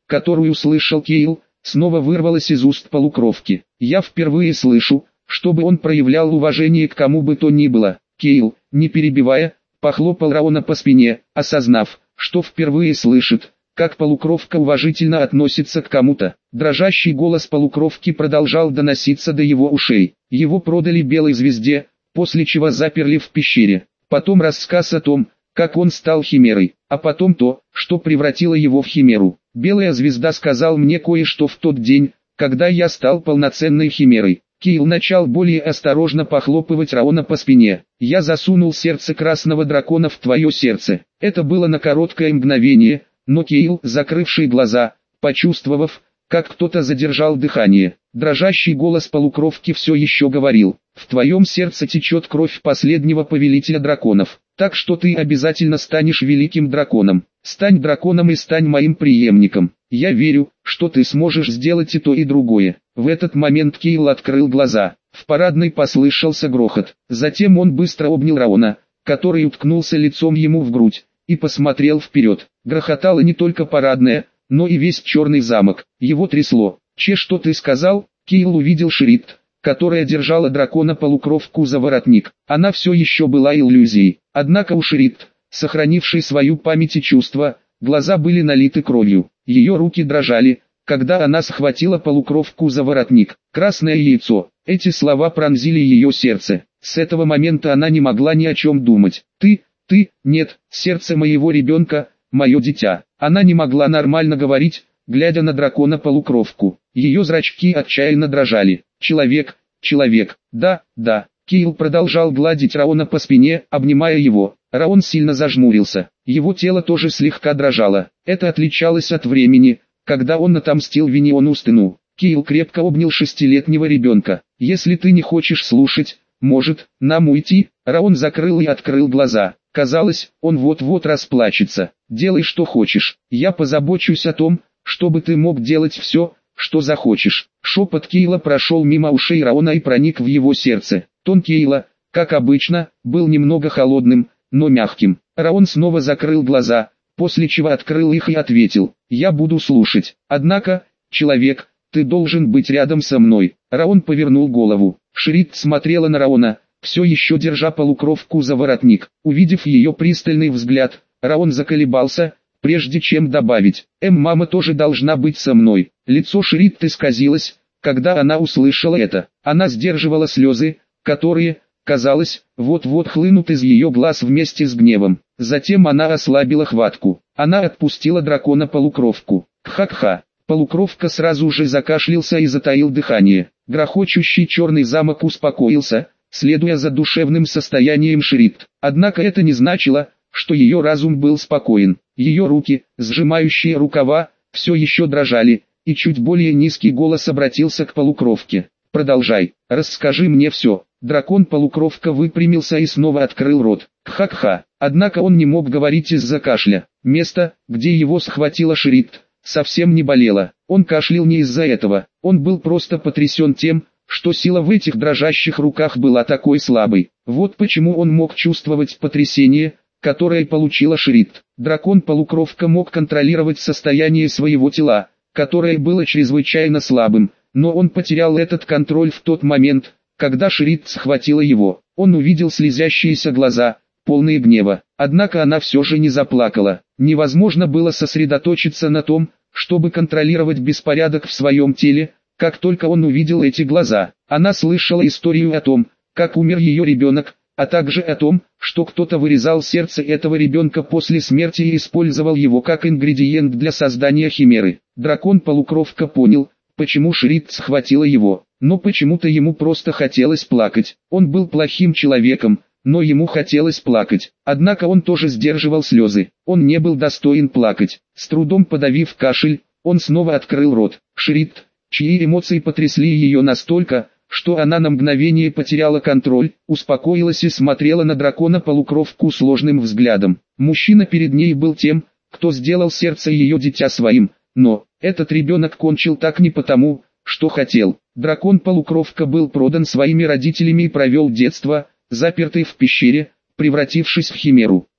которую слышал Кейл, снова вырвалась из уст полукровки. «Я впервые слышу, чтобы он проявлял уважение к кому бы то ни было». Кейл, не перебивая, похлопал Раона по спине, осознав, что впервые слышит, как полукровка уважительно относится к кому-то. Дрожащий голос полукровки продолжал доноситься до его ушей. Его продали Белой Звезде, после чего заперли в пещере. Потом рассказ о том, как он стал химерой, а потом то, что превратило его в химеру. Белая Звезда сказал мне кое-что в тот день, когда я стал полноценной химерой. Кейл начал более осторожно похлопывать Раона по спине. «Я засунул сердце красного дракона в твое сердце». Это было на короткое мгновение, но Кейл, закрывший глаза, почувствовав, как кто-то задержал дыхание. Дрожащий голос полукровки все еще говорил: «В твоем сердце течет кровь последнего повелителя драконов, так что ты обязательно станешь великим драконом. Стань драконом и стань моим преемником. Я верю, что ты сможешь сделать и то, и другое». В этот момент Кейл открыл глаза. В парадной послышался грохот. Затем он быстро обнял Раона, который уткнулся лицом ему в грудь, и посмотрел вперед. Грохотала не только парадная, но и весь черный замок. Его трясло. «Че, что ты сказал?» Кейл увидел Шрид, которая держала дракона-полукровку за воротник. Она все еще была иллюзией. Однако у Шрид, сохранившей свою память и чувства, глаза были налиты кровью. Ее руки дрожали, когда она схватила полукровку за воротник. «Красное яйцо». Эти слова пронзили ее сердце. С этого момента она не могла ни о чем думать. «Ты, ты, нет, сердце моего ребенка, мое дитя». Она не могла нормально говорить, глядя на дракона-полукровку. Ее зрачки отчаянно дрожали. «Человек, человек, да, да». Кейл продолжал гладить Раона по спине, обнимая его. Раон сильно зажмурился. Его тело тоже слегка дрожало. Это отличалось от времени, когда он отомстил Виниону Стену. Кейл крепко обнял шестилетнего ребенка. «Если ты не хочешь слушать, может, нам уйти?» Раон закрыл и открыл глаза. Казалось, он вот-вот расплачется. «Делай что хочешь. Я позабочусь о том, чтобы ты мог делать все, что захочешь». Шепот Кейла прошел мимо ушей Раона и проник в его сердце. Тон Кейла, как обычно, был немного холодным, но мягким. Раон снова закрыл глаза, после чего открыл их и ответил: «Я буду слушать. Однако, человек, ты должен быть рядом со мной». Раон повернул голову. Шрид смотрела на Раона, все еще держа полукровку за воротник. Увидев ее пристальный взгляд, Раон заколебался, прежде чем добавить: «Эм, мама тоже должна быть со мной». Лицо Шрид исказилось, когда она услышала это. Она сдерживала слезы, которые, казалось, вот-вот хлынут из ее глаз вместе с гневом. Затем она ослабила хватку. Она отпустила дракона-полукровку. «Кха-кха». Полукровка сразу же закашлялся и затаил дыхание. Грохочущий черный замок успокоился, следуя за душевным состоянием Шрид. Однако это не значило, что ее разум был спокоен. Ее руки, сжимающие рукава, все еще дрожали, и чуть более низкий голос обратился к полукровке: «Продолжай, расскажи мне все». Дракон-полукровка выпрямился и снова открыл рот. Кха-кха. Однако он не мог говорить из-за кашля. Место, где его схватила Шрид, совсем не болело. Он кашлял не из-за этого. Он был просто потрясен тем, что сила в этих дрожащих руках была такой слабой. Вот почему он мог чувствовать потрясение, которое получила Шрид. Дракон-полукровка мог контролировать состояние своего тела, которое было чрезвычайно слабым, но он потерял этот контроль в тот момент, когда Шрид схватила его. Он увидел слезящиеся глаза, полные гнева. Однако она все же не заплакала. Невозможно было сосредоточиться на том, чтобы контролировать беспорядок в своем теле, как только он увидел эти глаза. Она слышала историю о том, как умер ее ребенок, а также о том, что кто-то вырезал сердце этого ребенка после смерти и использовал его как ингредиент для создания химеры. Дракон-полукровка понял, почему Шрид схватила его, но почему-то ему просто хотелось плакать. Он был плохим человеком, но ему хотелось плакать. Однако он тоже сдерживал слезы. Он не был достоин плакать. С трудом подавив кашель, он снова открыл рот. Шрид, чьи эмоции потрясли ее настолько, что она на мгновение потеряла контроль, успокоилась и смотрела на дракона-полукровку сложным взглядом. Мужчина перед ней был тем, кто сделал сердце ее дитя своим, но этот ребенок кончил так не потому, что хотел. Дракон-полукровка был продан своими родителями и провел детство, запертый в пещере, превратившись в химеру.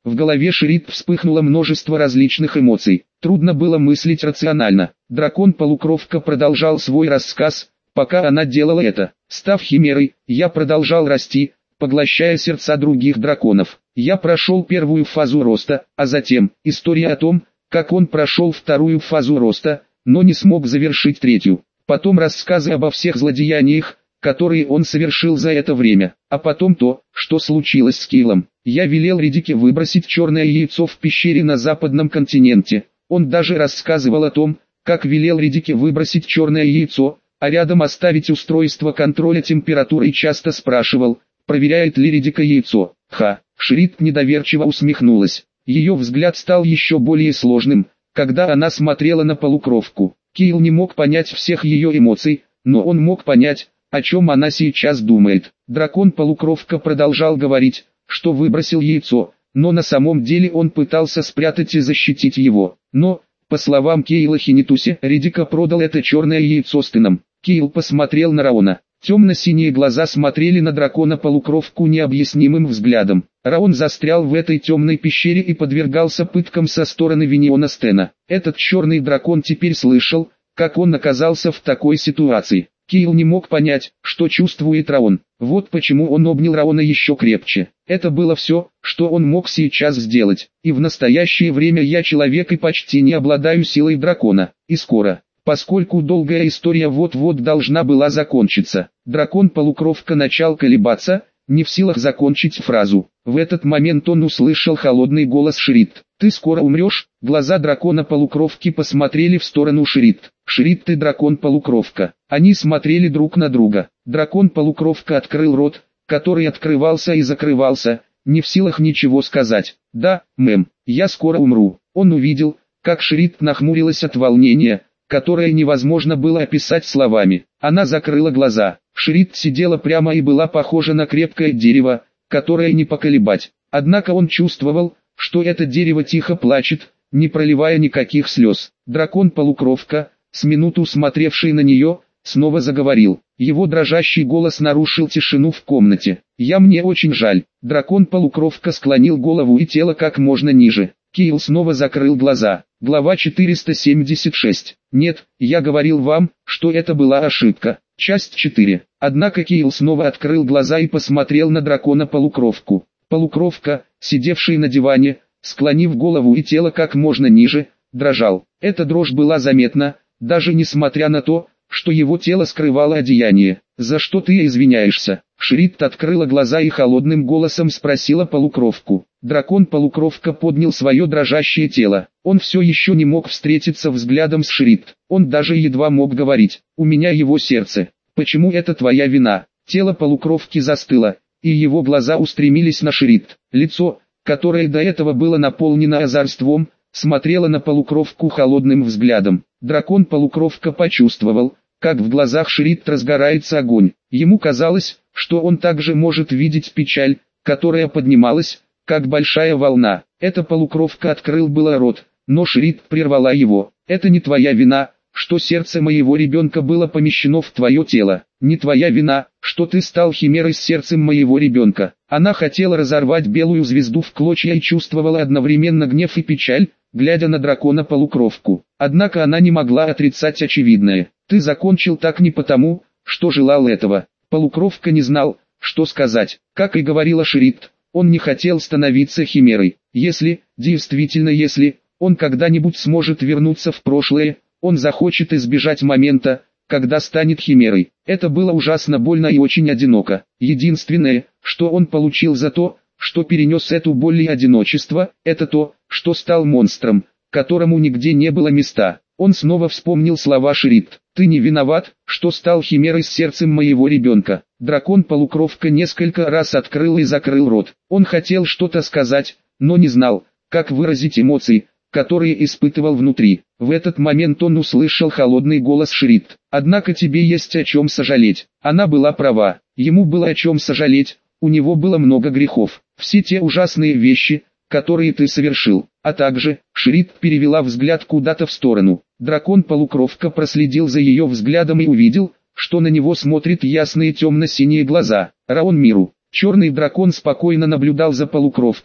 В голове Шерит вспыхнуло множество различных эмоций. Трудно было мыслить рационально. Дракон-полукровка продолжал свой рассказ, пока она делала это. Став химерой, я продолжал расти, поглощая сердца других драконов. Я прошел первую фазу роста, а затем история о том, как он прошел вторую фазу роста, но не смог завершить третью. Потом рассказы обо всех злодеяниях, которые он совершил за это время. А потом то, что случилось с Кейлом. Я велел Ридике выбросить черное яйцо в пещере на западном континенте. Он даже рассказывал о том, как велел Ридике выбросить черное яйцо, а рядом оставить устройство контроля температуры и часто спрашивал, проверяет ли Ридика яйцо. Ха, Шерит недоверчиво усмехнулась. Ее взгляд стал еще более сложным, когда она смотрела на полукровку. Кейл не мог понять всех ее эмоций, но он мог понять, о чем она сейчас думает. Дракон-полукровка продолжал говорить, что выбросил яйцо, но на самом деле он пытался спрятать и защитить его. Но, по словам Кейла Хинитуси, Ридика продал это черное яйцо Стеном. Кейл посмотрел на Раона. Темно-синие глаза смотрели на дракона-полукровку необъяснимым взглядом. Раон застрял в этой темной пещере и подвергался пыткам со стороны Виниона Стена. Этот черный дракон теперь слышал, как он оказался в такой ситуации. Кейл не мог понять, что чувствует Раон. Вот почему он обнял Раона еще крепче. Это было все, что он мог сейчас сделать. И в настоящее время я человек и почти не обладаю силой дракона. И скоро, поскольку долгая история вот-вот должна была закончиться, дракон-полукровка начал колебаться, не в силах закончить фразу. В этот момент он услышал холодный голос Шерит. «Ты скоро умрешь?» Глаза дракона-полукровки посмотрели в сторону Шерит. «Шерит и дракон-полукровка». Они смотрели друг на друга. Дракон-полукровка открыл рот, который открывался и закрывался, не в силах ничего сказать. «Да, мэм, я скоро умру». Он увидел, как Шерит нахмурилась от волнения, которое невозможно было описать словами. Она закрыла глаза. Шерит сидела прямо и была похожа на крепкое дерево, которое не поколебать. Однако он чувствовал, что это дерево тихо плачет, не проливая никаких слез. Дракон-полукровка, с минуту смотревший на нее, снова заговорил. Его дрожащий голос нарушил тишину в комнате. «Я мне очень жаль». Дракон-полукровка склонил голову и тело как можно ниже. Кейл снова закрыл глаза. Глава четыреста семьдесят шесть. «Нет, я говорил вам, что это была ошибка». Часть четыре. Однако Кейл снова открыл глаза и посмотрел на дракона-полукровку. Полукровка, сидевший на диване, склонив голову и тело как можно ниже, дрожал. Эта дрожь была заметна, даже несмотря на то, что его тело скрывало одеяние. «За что ты извиняешься?» Шерит открыла глаза и холодным голосом спросила полукровку. Дракон-полукровка поднял свое дрожащее тело. Он все еще не мог встретиться взглядом с Шерит. Он даже едва мог говорить. «У меня его сердце. Почему это твоя вина?» Тело полукровки застыло, и его глаза устремились на Шерит. Лицо, которое до этого было наполнено озорством, смотрело на полукровку холодным взглядом. Дракон-полукровка почувствовал, как в глазах Шерит разгорается огонь. Ему казалось, что он также может видеть печаль, которая поднималась, как большая волна. Эта полукровка открыл было рот, но Шерит прервала его. «Это не твоя вина, что сердце моего ребенка было помещено в твое тело. Не твоя вина, что ты стал химерой с сердцем моего ребенка». Она хотела разорвать белую звезду в клочья и чувствовала одновременно гнев и печаль, глядя на дракона-полукровку. Однако она не могла отрицать очевидное. «Ты закончил так не потому, что желал этого». Полукровка не знал, что сказать. Как и говорила Шерит, он не хотел становиться химерой. Если, действительно если, он когда-нибудь сможет вернуться в прошлое, он захочет избежать момента, когда станет химерой. Это было ужасно больно и очень одиноко. Единственное, что он получил за то, что перенес эту боль и одиночество, это то, что стал монстром, которому нигде не было места. Он снова вспомнил слова Шерит. «Ты не виноват, что стал химерой с сердцем моего ребенка». Дракон-полукровка несколько раз открыл и закрыл рот. Он хотел что-то сказать, но не знал, как выразить эмоции, которые испытывал внутри. В этот момент он услышал холодный голос Шерит. «Однако тебе есть о чем сожалеть». Она была права. Ему было о чем сожалеть, у него было много грехов. Все те ужасные вещи, которые ты совершил. А также, Шерит перевела взгляд куда-то в сторону. Дракон-полукровка проследил за ее взглядом и увидел, что на него смотрят ясные темно-синие глаза. Раон Миру. Черный дракон спокойно наблюдал за полукровкой,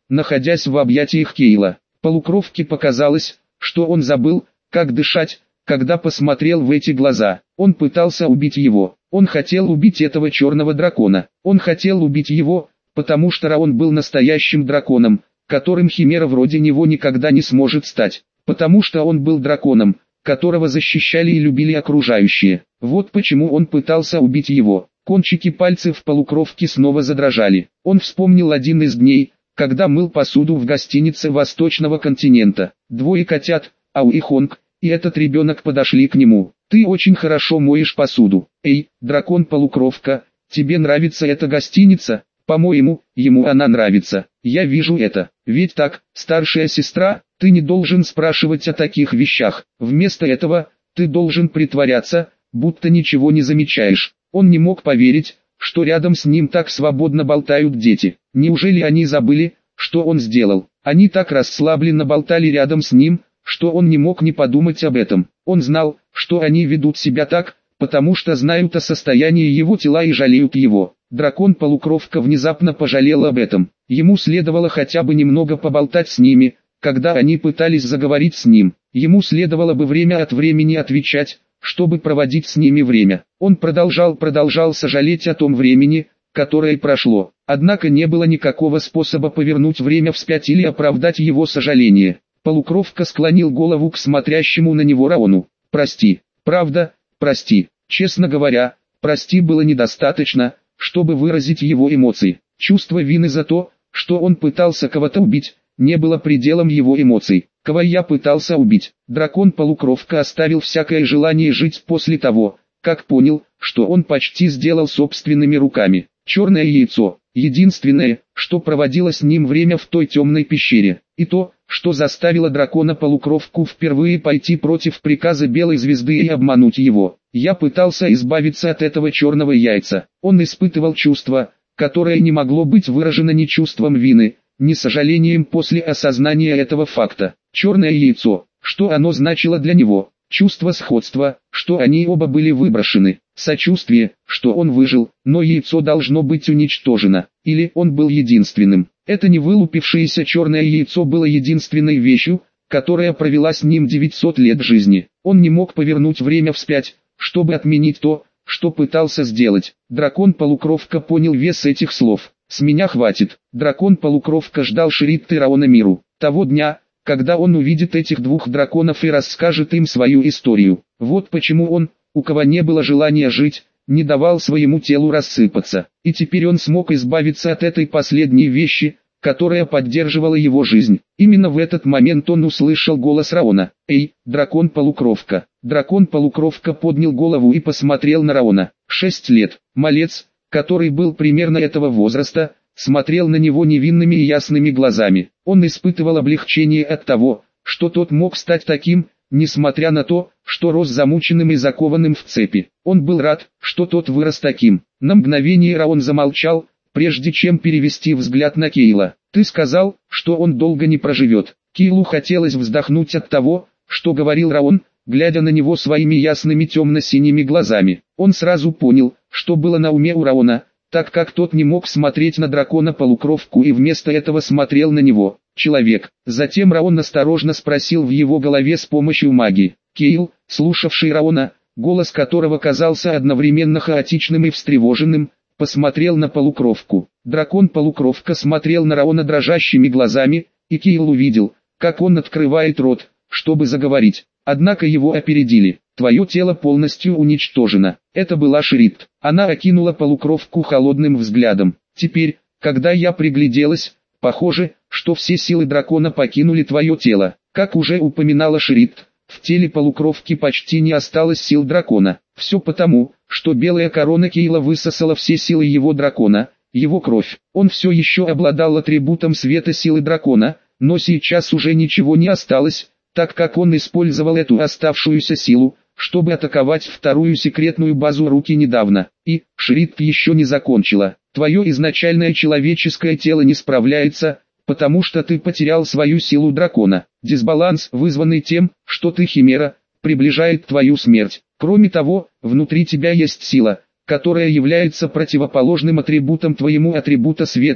находясь в объятиях Кейла. Полукровке показалось, что он забыл, как дышать, когда посмотрел в эти глаза. Он пытался убить его. Он хотел убить этого черного дракона. Он хотел убить его, потому что Раон был настоящим драконом, которым химера вроде него никогда не сможет стать. Потому что он был драконом, которого защищали и любили окружающие. Вот почему он пытался убить его. Кончики пальцев полукровки снова задрожали. Он вспомнил один из дней, когда мыл посуду в гостинице Восточного континента. Двое котят, Ау и Хонг, и этот ребенок подошли к нему. «Ты очень хорошо моешь посуду. Эй, дракон-полукровка, тебе нравится эта гостиница?» «По-моему, ему она нравится. Я вижу это. Ведь так, старшая сестра, ты не должен спрашивать о таких вещах. Вместо этого, ты должен притворяться, будто ничего не замечаешь». Он не мог поверить, что рядом с ним так свободно болтают дети. Неужели они забыли, что он сделал? Они так расслабленно болтали рядом с ним, что он не мог не подумать об этом. Он знал, что они ведут себя так, потому что знают о состоянии его тела и жалеют его. Дракон-полукровка внезапно пожалел об этом. Ему следовало хотя бы немного поболтать с ними, когда они пытались заговорить с ним. Ему следовало бы время от времени отвечать, чтобы проводить с ними время. Он продолжал продолжал сожалеть о том времени, которое прошло. Однако не было никакого способа повернуть время вспять или оправдать его сожаление. Полукровка склонил голову к смотрящему на него Раону. «Прости, правда, прости. Честно говоря, прости было недостаточно, чтобы выразить его эмоции. Чувство вины за то, что он пытался кого-то убить, не было пределом его эмоций. Кого я пытался убить?» Дракон-полукровка оставил всякое желание жить после того, как понял, что он почти сделал собственными руками. Черное яйцо, единственное, что проводило с ним время в той темной пещере, и то, что заставило дракона-полукровку впервые пойти против приказа Белой Звезды и обмануть его. Я пытался избавиться от этого черного яйца. Он испытывал чувство, которое не могло быть выражено ни чувством вины, ни сожалением после осознания этого факта. Черное яйцо, что оно значило для него? Чувство сходства, что они оба были выброшены. Сочувствие, что он выжил, но яйцо должно быть уничтожено. Или он был единственным. Это не вылупившееся черное яйцо было единственной вещью, которая провела с ним девятьсот лет жизни. Он не мог повернуть время вспять, чтобы отменить то, что пытался сделать. Дракон-полукровка понял вес этих слов. «С меня хватит». Дракон-полукровка ждал Шридт и Раона миру. Того дня, когда он увидит этих двух драконов и расскажет им свою историю. Вот почему он, у кого не было желания жить, не давал своему телу рассыпаться. И теперь он смог избавиться от этой последней вещи, которая поддерживала его жизнь. Именно в этот момент он услышал голос Раона. «Эй, дракон-полукровка». Дракон-полукровка поднял голову и посмотрел на Раона. Шесть лет. Малец, который был примерно этого возраста, смотрел на него невинными и ясными глазами. Он испытывал облегчение от того, что тот мог стать таким, несмотря на то, что рос замученным и закованным в цепи. Он был рад, что тот вырос таким. На мгновение Раон замолчал, прежде чем перевести взгляд на Кейла. «Ты сказал, что он долго не проживет». Кейлу хотелось вздохнуть от того, что говорил Раон, глядя на него своими ясными темно-синими глазами. Он сразу понял, что было на уме у Раона, так как тот не мог смотреть на дракона-полукровку и вместо этого смотрел на него. «Человек». Затем Раон осторожно спросил в его голове с помощью магии. Кейл, слушавший Раона, голос которого казался одновременно хаотичным и встревоженным, посмотрел на полукровку. Дракон-полукровка смотрел на Раона дрожащими глазами, и Кейл увидел, как он открывает рот, чтобы заговорить. Однако его опередили. «Твое тело полностью уничтожено». Это была Шридт. Она окинула полукровку холодным взглядом. «Теперь, когда я пригляделась, похоже, что все силы дракона покинули твое тело. Как уже упоминала Шридт, в теле полукровки почти не осталось сил дракона. Все потому, что белая корона Кейла высосала все силы его дракона, его кровь. Он все еще обладал атрибутом света силы дракона, но сейчас уже ничего не осталось, так как он использовал эту оставшуюся силу, чтобы атаковать вторую секретную базу руки недавно. И, Шридт еще не закончила. Твое изначальное человеческое тело не справляется, потому что ты потерял свою силу дракона. Дисбаланс, вызванный тем, что ты химера, приближает твою смерть. Кроме того, внутри тебя есть сила, которая является противоположным атрибутом твоему атрибута света,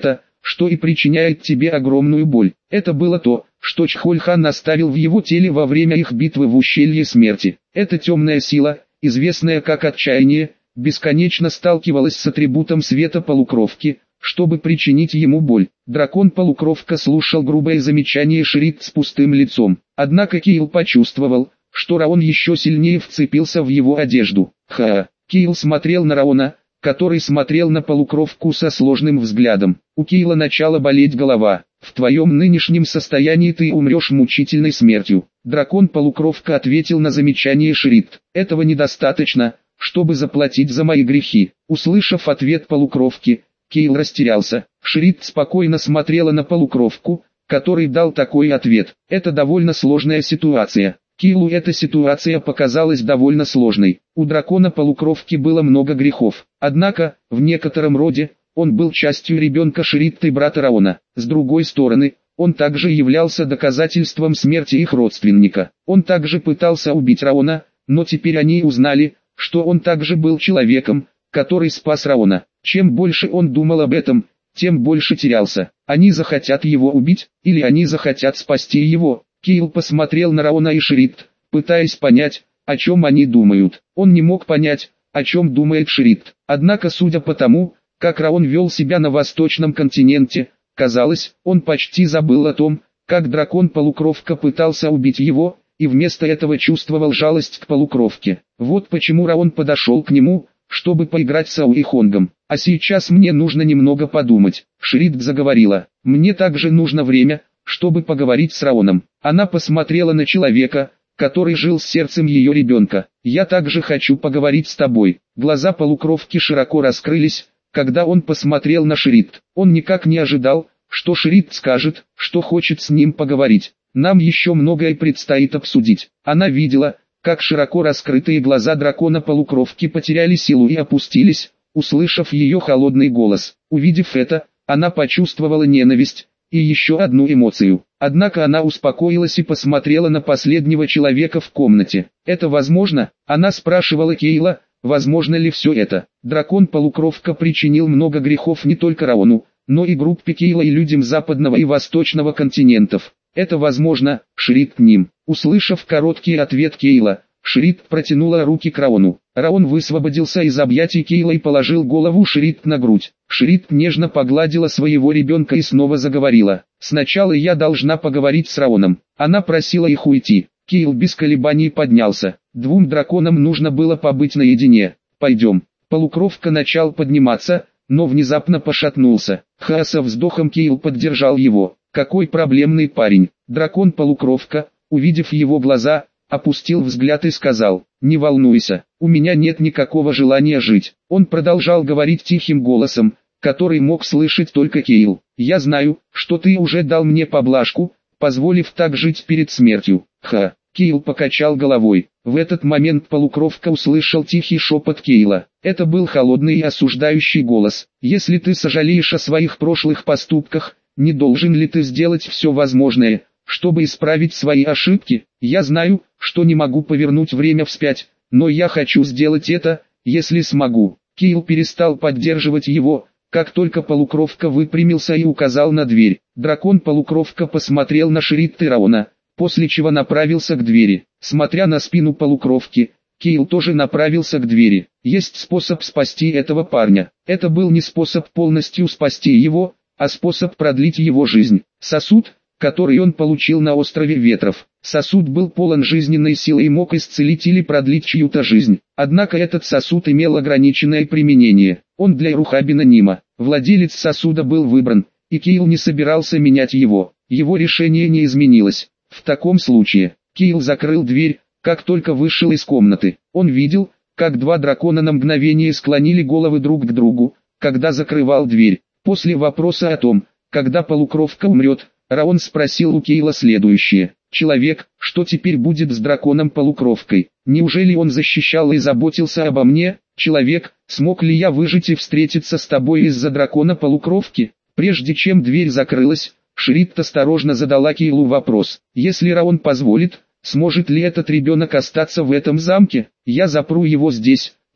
что и причиняет тебе огромную боль. Это было то, что Чхольхан оставил в его теле во время их битвы в ущелье смерти. Эта темная сила, известная как отчаяние, бесконечно сталкивалась с атрибутом света полукровки, чтобы причинить ему боль. Дракон-полукровка слушал грубое замечание Шрид с пустым лицом. Однако Киил почувствовал, что Раон еще сильнее вцепился в его одежду. Ха! Киил смотрел на Раона, который смотрел на полукровку со сложным взглядом. У Киила начала болеть голова. В твоем нынешнем состоянии ты умрешь мучительной смертью. Дракон-полукровка ответил на замечание Шрид. Этого недостаточно, чтобы заплатить за мои грехи. Услышав ответ полукровки, Киил растерялся. Шрид спокойно смотрела на полукровку, который дал такой ответ. Это довольно сложная ситуация. Киилу эта ситуация показалась довольно сложной. У дракона-полукровки было много грехов. Однако, в некотором роде, он был частью ребенка Шрид и брата Раона. С другой стороны, он также являлся доказательством смерти их родственника. Он также пытался убить Раона, но теперь они узнали, что он также был человеком, который спас Раона. Чем больше он думал об этом, тем больше терялся. Они захотят его убить, или они захотят спасти его? Киил посмотрел на Раона и Шрид, пытаясь понять, о чем они думают. Он не мог понять, о чем думает Шрид. Однако, судя по тому, как Раон вел себя на восточном континенте, казалось, он почти забыл о том, как дракон-полукровка пытался убить его, и вместо этого чувствовал жалость к полукровке. Вот почему Раон подошел к нему, чтобы поиграть с Ауихонгом. А сейчас мне нужно немного подумать. Шрид заговорила. Мне также нужно время, чтобы поговорить с Раоном. Она посмотрела на человека, который жил с сердцем ее ребенка. Я также хочу поговорить с тобой. Глаза полукровки широко раскрылись, когда он посмотрел на Шрид. Он никак не ожидал, что Шрид скажет, что хочет с ним поговорить. Нам еще многое предстоит обсудить. Она видела, как широко раскрытые глаза дракона-полукровки потеряли силу и опустились, услышав ее холодный голос. Увидев это, она почувствовала ненависть и еще одну эмоцию. Однако она успокоилась и посмотрела на последнего человека в комнате. «Это возможно?» Она спрашивала Киила, возможно ли все это. Дракон-полукровка причинил много грехов не только Раону, но и группе Киила и людям западного и восточного континентов. «Это возможно», Шрид к ним. Услышав короткий ответ Киила, Шрид протянула руки к Раону. Раон высвободился из объятий Киила и положил голову Шрид на грудь. Шрид нежно погладила своего ребенка и снова заговорила. «Сначала я должна поговорить с Раоном». Она просила их уйти. Киил без колебаний поднялся. Двум драконам нужно было побыть наедине. «Пойдем». Полукровка начал подниматься, но внезапно пошатнулся. Ха, со вздохом Киил поддержал его. «Какой проблемный парень». Дракон-полукровка, увидев его глаза, опустил взгляд и сказал: «Не волнуйся, у меня нет никакого желания жить». Он продолжал говорить тихим голосом, который мог слышать только Киил. «Я знаю, что ты уже дал мне поблажку, позволив так жить перед смертью». Ха. Киил покачал головой. В этот момент полукровка услышал тихий шепот Киила. Это был холодный и осуждающий голос. «Если ты сожалеешь о своих прошлых поступках, не должен ли ты сделать все возможное, чтобы исправить свои ошибки? Я знаю, что не могу повернуть время вспять, но я хочу сделать это, если смогу». Киил перестал поддерживать его, как только полукровка выпрямился и указал на дверь. Дракон-полукровка посмотрел на Шрид и Раона, после чего направился к двери. Смотря на спину полукровки, Киил тоже направился к двери. Есть способ спасти этого парня. Это был не способ полностью спасти его, а способ продлить его жизнь. Сосуд, который он получил на острове Ветров. Сосуд был полон жизненной силы и мог исцелить или продлить чью-то жизнь. Однако этот сосуд имел ограниченное применение. Он для Рухабина Нима. Владелец сосуда был выбран, и Киил не собирался менять его. Его решение не изменилось. В таком случае, Киил закрыл дверь, как только вышел из комнаты. Он видел, как два дракона на мгновение склонили головы друг к другу, когда закрывал дверь. После вопроса о том, когда полукровка умрет, Раон спросил у Киила следующее: «Человек, что теперь будет с драконом-полукровкой? Неужели он защищал и заботился обо мне? Человек, смог ли я выжить и встретиться с тобой из-за дракона-полукровки?» Прежде чем дверь закрылась, Шрид осторожно задала Киилу вопрос: «Если Раон позволит, сможет ли этот ребенок остаться в этом замке? Я запру его здесь,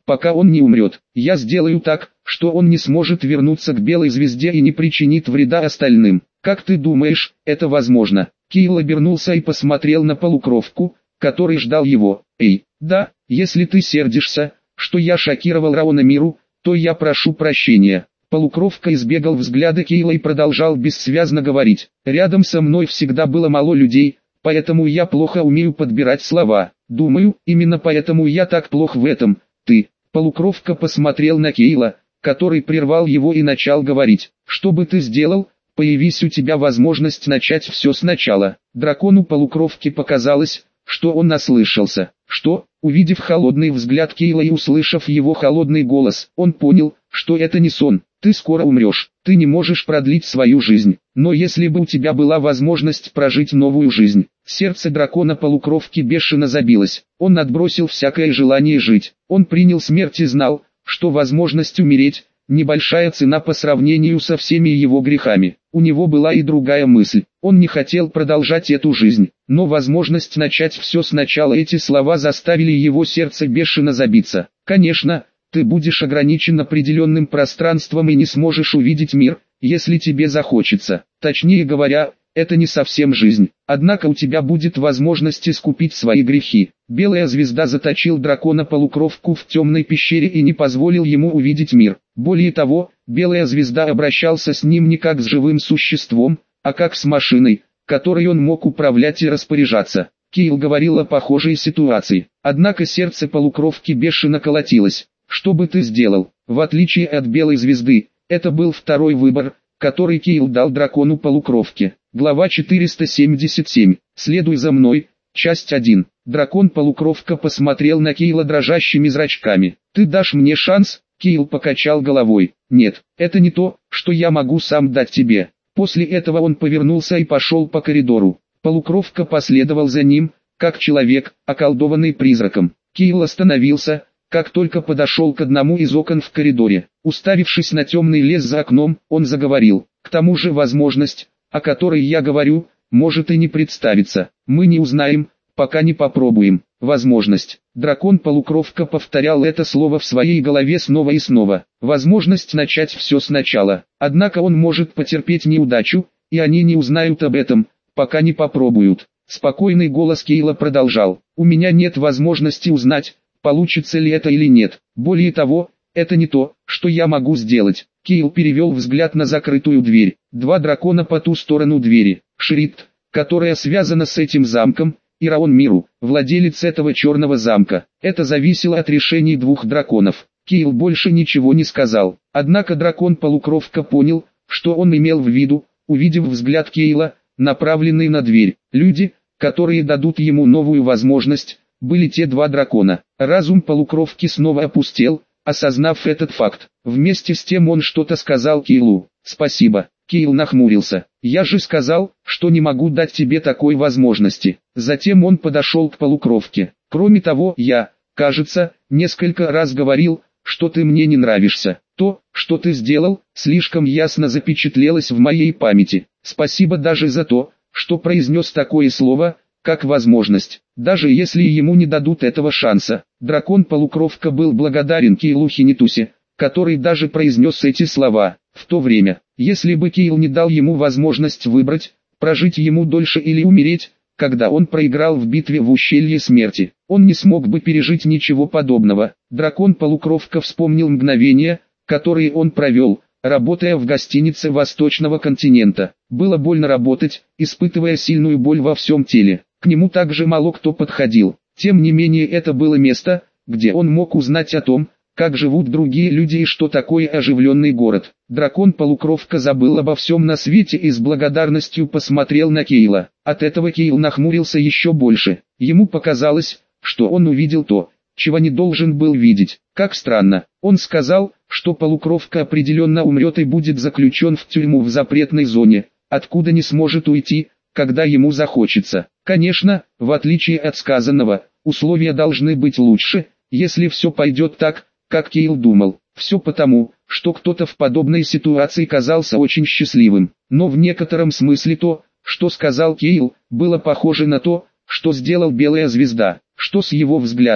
пока он не умрет. Я сделаю так, что он не сможет вернуться к Белой Звезде и не причинит вреда остальным. Как ты думаешь, это возможно?» Кейл обернулся и посмотрел на полукровку, который ждал его. «Эй, да, если ты сердишься, что я шокировал Раона Миру, то я прошу прощения». Полукровка избегал взгляда Кейла и продолжал бессвязно говорить. «Рядом со мной всегда было мало людей, поэтому я плохо умею подбирать слова. Думаю, именно поэтому я так плох в этом. Ты». Полукровка посмотрел на Кейла, который прервал его и начал говорить. «Что бы ты сделал, появись у тебя возможность начать все сначала». Дракону полукровки показалось, что он наслышался. Что, увидев холодный взгляд Кейла и услышав его холодный голос, он понял, что это не сон. «Ты скоро умрешь, ты не можешь продлить свою жизнь, но если бы у тебя была возможность прожить новую жизнь». Сердце дракона полукровки бешено забилось, он отбросил всякое желание жить. Он принял смерть и знал, что возможность умереть – небольшая цена по сравнению со всеми его грехами. У него была и другая мысль, он не хотел продолжать эту жизнь, но возможность начать все сначала, эти слова заставили его сердце бешено забиться. «Конечно, ты будешь ограничен определенным пространством и не сможешь увидеть мир, если тебе захочется. Точнее говоря, это не совсем жизнь. Однако у тебя будет возможность искупить свои грехи». Белая Звезда заточил дракона-полукровку в темной пещере и не позволил ему увидеть мир. Более того, Белая Звезда обращался с ним не как с живым существом, а как с машиной, которой он мог управлять и распоряжаться. Кейл говорил о похожей ситуации. Однако сердце полукровки бешено колотилось. «Что бы ты сделал?» В отличие от Белой Звезды, это был второй выбор, который Кейл дал дракону полукровке. Глава четыреста семьдесят семь. «Следуй за мной». Часть один. Дракон-полукровка посмотрел на Кейла дрожащими зрачками. «Ты дашь мне шанс?» Кейл покачал головой. «Нет, это не то, что я могу сам дать тебе». После этого он повернулся и пошел по коридору. Полукровка последовал за ним, как человек, околдованный призраком. Кейл остановился, как только подошел к одному из окон в коридоре. Уставившись на темный лес за окном, он заговорил. «К тому же возможность, о которой я говорю, может и не представиться. Мы не узнаем, пока не попробуем». Возможность. Дракон-полукровка повторял это слово в своей голове снова и снова. Возможность начать все сначала. Однако он может потерпеть неудачу, и они не узнают об этом, пока не попробуют. Спокойный голос Кейла продолжал. «У меня нет возможности узнать, получится ли это или нет. Более того, это не то, что я могу сделать». Кейл перевел взгляд на закрытую дверь. Два дракона по ту сторону двери. Шрит, которая связана с этим замком, и Раон Миру, владелец этого черного замка. Это зависело от решений двух драконов. Кейл больше ничего не сказал. Однако дракон-полукровка понял, что он имел в виду, увидев взгляд Кейла, направленный на дверь. Люди, которые дадут ему новую возможность, были те два дракона. Разум полукровки снова опустел, осознав этот факт. Вместе с тем он что-то сказал Кейлу. «Спасибо». Кейл нахмурился. «Я же сказал, что не могу дать тебе такой возможности». Затем он подошел к полукровке. «Кроме того, я, кажется, несколько раз говорил, что ты мне не нравишься. То, что ты сделал, слишком ясно запечатлелось в моей памяти. Спасибо даже за то, что произнес такое слово, как возможность. Даже если ему не дадут этого шанса». Дракон-полукровка был благодарен Кейлу Хинитусе, который даже произнес эти слова. В то время, если бы Кейл не дал ему возможность выбрать, прожить ему дольше или умереть, когда он проиграл в битве в ущелье смерти, он не смог бы пережить ничего подобного. Дракон-полукровка вспомнил мгновения, которые он провел, работая в гостинице Восточного континента. Было больно работать, испытывая сильную боль во всем теле. К нему также мало кто подходил. Тем не менее это было место, где он мог узнать о том, как живут другие люди и что такое оживленный город. Дракон-полукровка забыл обо всем на свете и с благодарностью посмотрел на Кейла. От этого Кейл нахмурился еще больше. Ему показалось, что он увидел то, чего не должен был видеть. Как странно, он сказал, что полукровка определенно умрет и будет заключен в тюрьму в запретной зоне, откуда не сможет уйти, когда ему захочется. Конечно, в отличие от сказанного, условия должны быть лучше, если все пойдет так, как Кейл думал. Все потому, что кто-то в подобной ситуации казался очень счастливым. Но в некотором смысле то, что сказал Кейл, было похоже на то, что сделал Белая Звезда. Что с его взглядом?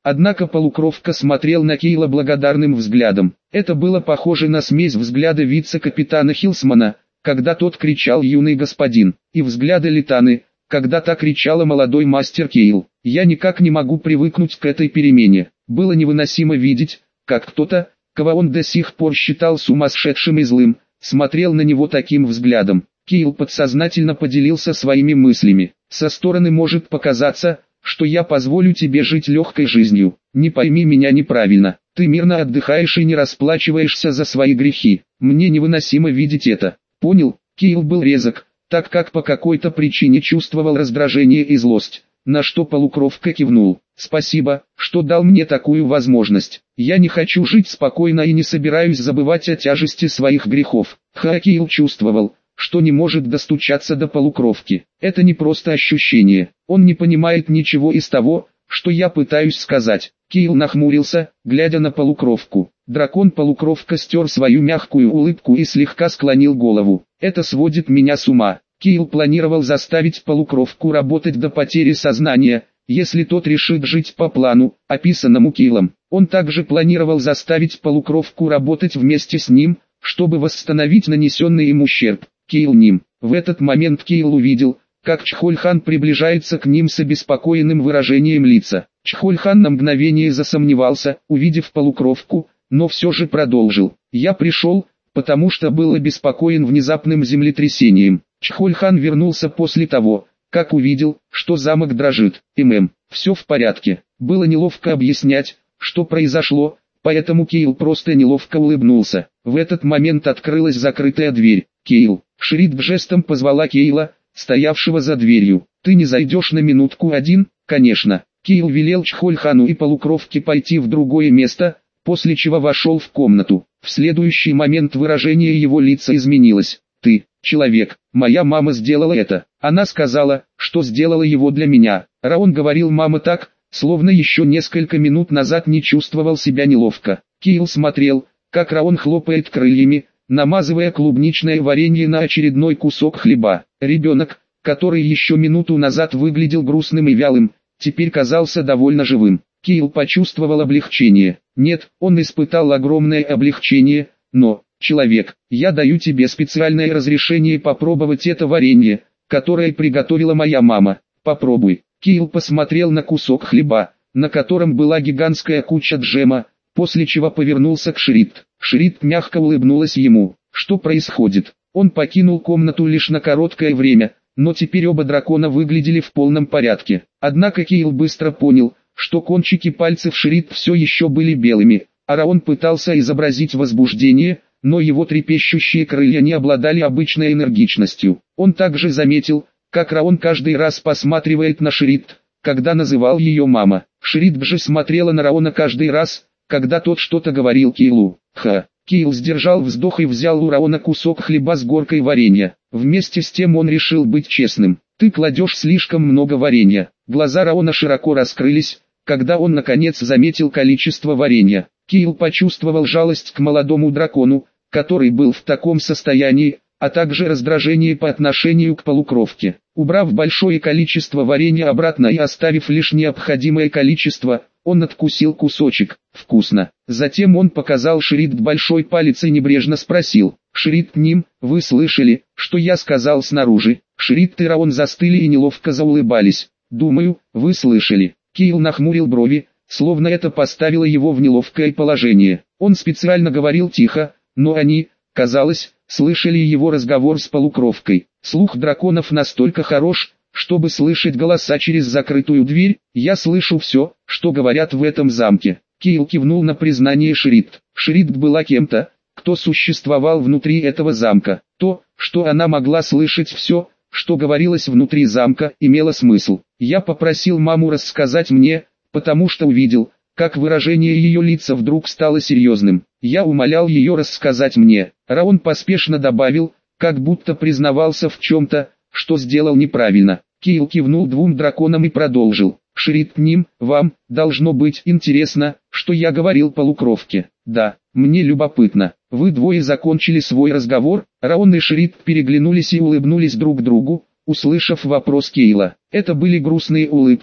Однако полукровка смотрел на Кейла благодарным взглядом. Это было похоже на смесь взгляда вице-капитана Хилсмана, когда тот кричал «юный господин», и взгляда Литаны, когда та кричала «молодой мастер Кейл». Я никак не могу привыкнуть к этой перемене. Было невыносимо видеть, как кто-то, кого он до сих пор считал сумасшедшим и злым, смотрел на него таким взглядом. Кейл подсознательно поделился своими мыслями. Со стороны может показаться, что я позволю тебе жить легкой жизнью. Не пойми меня неправильно. Ты мирно отдыхаешь и не расплачиваешься за свои грехи. Мне невыносимо видеть это. Понял? Кейл был резок, так как по какой-то причине чувствовал раздражение и злость, на что полукровка кивнул. Спасибо, что дал мне такую возможность. Я не хочу жить спокойно и не собираюсь забывать о тяжести своих грехов. Ха, Кейл чувствовал, что не может достучаться до полукровки. Это не просто ощущение. Он не понимает ничего из того, что я пытаюсь сказать. Кейл нахмурился, глядя на полукровку. Дракон-полукровка стер свою мягкую улыбку и слегка склонил голову. Это сводит меня с ума. Кейл планировал заставить полукровку работать до потери сознания, если тот решит жить по плану, описанному Кейлом. Он также планировал заставить полукровку работать вместе с ним, чтобы восстановить нанесенный им ущерб. Кейл ним. В этот момент Кейл увидел, как Чхольхан приближается к ним с обеспокоенным выражением лица. Чхольхан на мгновение засомневался, увидев полукровку, но все же продолжил. «Я пришел, потому что был обеспокоен внезапным землетрясением». Чхольхан вернулся после того, как увидел, что замок дрожит. «ММ, все в порядке». Было неловко объяснять, что произошло, поэтому Кейл просто неловко улыбнулся. В этот момент открылась закрытая дверь. «Кейл». Шрид жестом позвала Кейла, стоявшего за дверью. «Ты не зайдешь на минутку один?» «Конечно». Кейл велел Чхольхану и полукровке пойти в другое место, после чего вошел в комнату. В следующий момент выражение его лица изменилось. «Ты, человек, моя мама сделала это. Она сказала, что сделала его для меня». Раон говорил «мама» так, словно еще несколько минут назад не чувствовал себя неловко. Кейл смотрел, как Раон хлопает крыльями, намазывая клубничное варенье на очередной кусок хлеба. Ребенок, который еще минуту назад выглядел грустным и вялым, теперь казался довольно живым. Кейл почувствовал облегчение. Нет, он испытал огромное облегчение, но, человек, я даю тебе специальное разрешение попробовать это варенье, которое приготовила моя мама. Попробуй. Кейл посмотрел на кусок хлеба, на котором была гигантская куча джема, после чего повернулся к Шрид. Шрид мягко улыбнулась ему. Что происходит? Он покинул комнату лишь на короткое время, но теперь оба дракона выглядели в полном порядке. Однако Кейл быстро понял, что кончики пальцев Шрид все еще были белыми, а Раон пытался изобразить возбуждение, но его трепещущие крылья не обладали обычной энергичностью. Он также заметил, как Раон каждый раз посматривает на Шрид, когда называл ее мама. Шрид же смотрела на Раона каждый раз, когда тот что-то говорил Кейлу. Ха. Кейл сдержал вздох и взял у Раона кусок хлеба с горкой варенья. Вместе с тем он решил быть честным. «Ты кладешь слишком много варенья». Глаза Раона широко раскрылись, когда он наконец заметил количество варенья. Кейл почувствовал жалость к молодому дракону, который был в таком состоянии, а также раздражение по отношению к полукровке. Убрав большое количество варенья обратно и оставив лишь необходимое количество, он откусил кусочек. «Вкусно». Затем он показал Шрид большой палец и небрежно спросил. «Шрид Ним, вы слышали, что я сказал снаружи?» Шрид и Раон застыли и неловко заулыбались. «Думаю, вы слышали». Кейл нахмурил брови, словно это поставило его в неловкое положение. Он специально говорил тихо, но они, казалось, слышали его разговор с полукровкой. Слух драконов настолько хорош, чтобы слышать голоса через закрытую дверь. «Я слышу все, что говорят в этом замке». Кейл кивнул на признание Шрид. Шрид была кем-то, кто существовал внутри этого замка. То, что она могла слышать все, что говорилось внутри замка, имело смысл. Я попросил маму рассказать мне, потому что увидел, как выражение ее лица вдруг стало серьезным. Я умолял ее рассказать мне. Раон поспешно добавил, как будто признавался в чем-то, что сделал неправильно. Кейл кивнул двум драконам и продолжил. «Шрид Ним, вам, должно быть интересно, что я говорил полукровке». «Да, мне любопытно». Вы двое закончили свой разговор. Раон и Шрид переглянулись и улыбнулись друг другу, услышав вопрос Кейла. Это были грустные улыбки,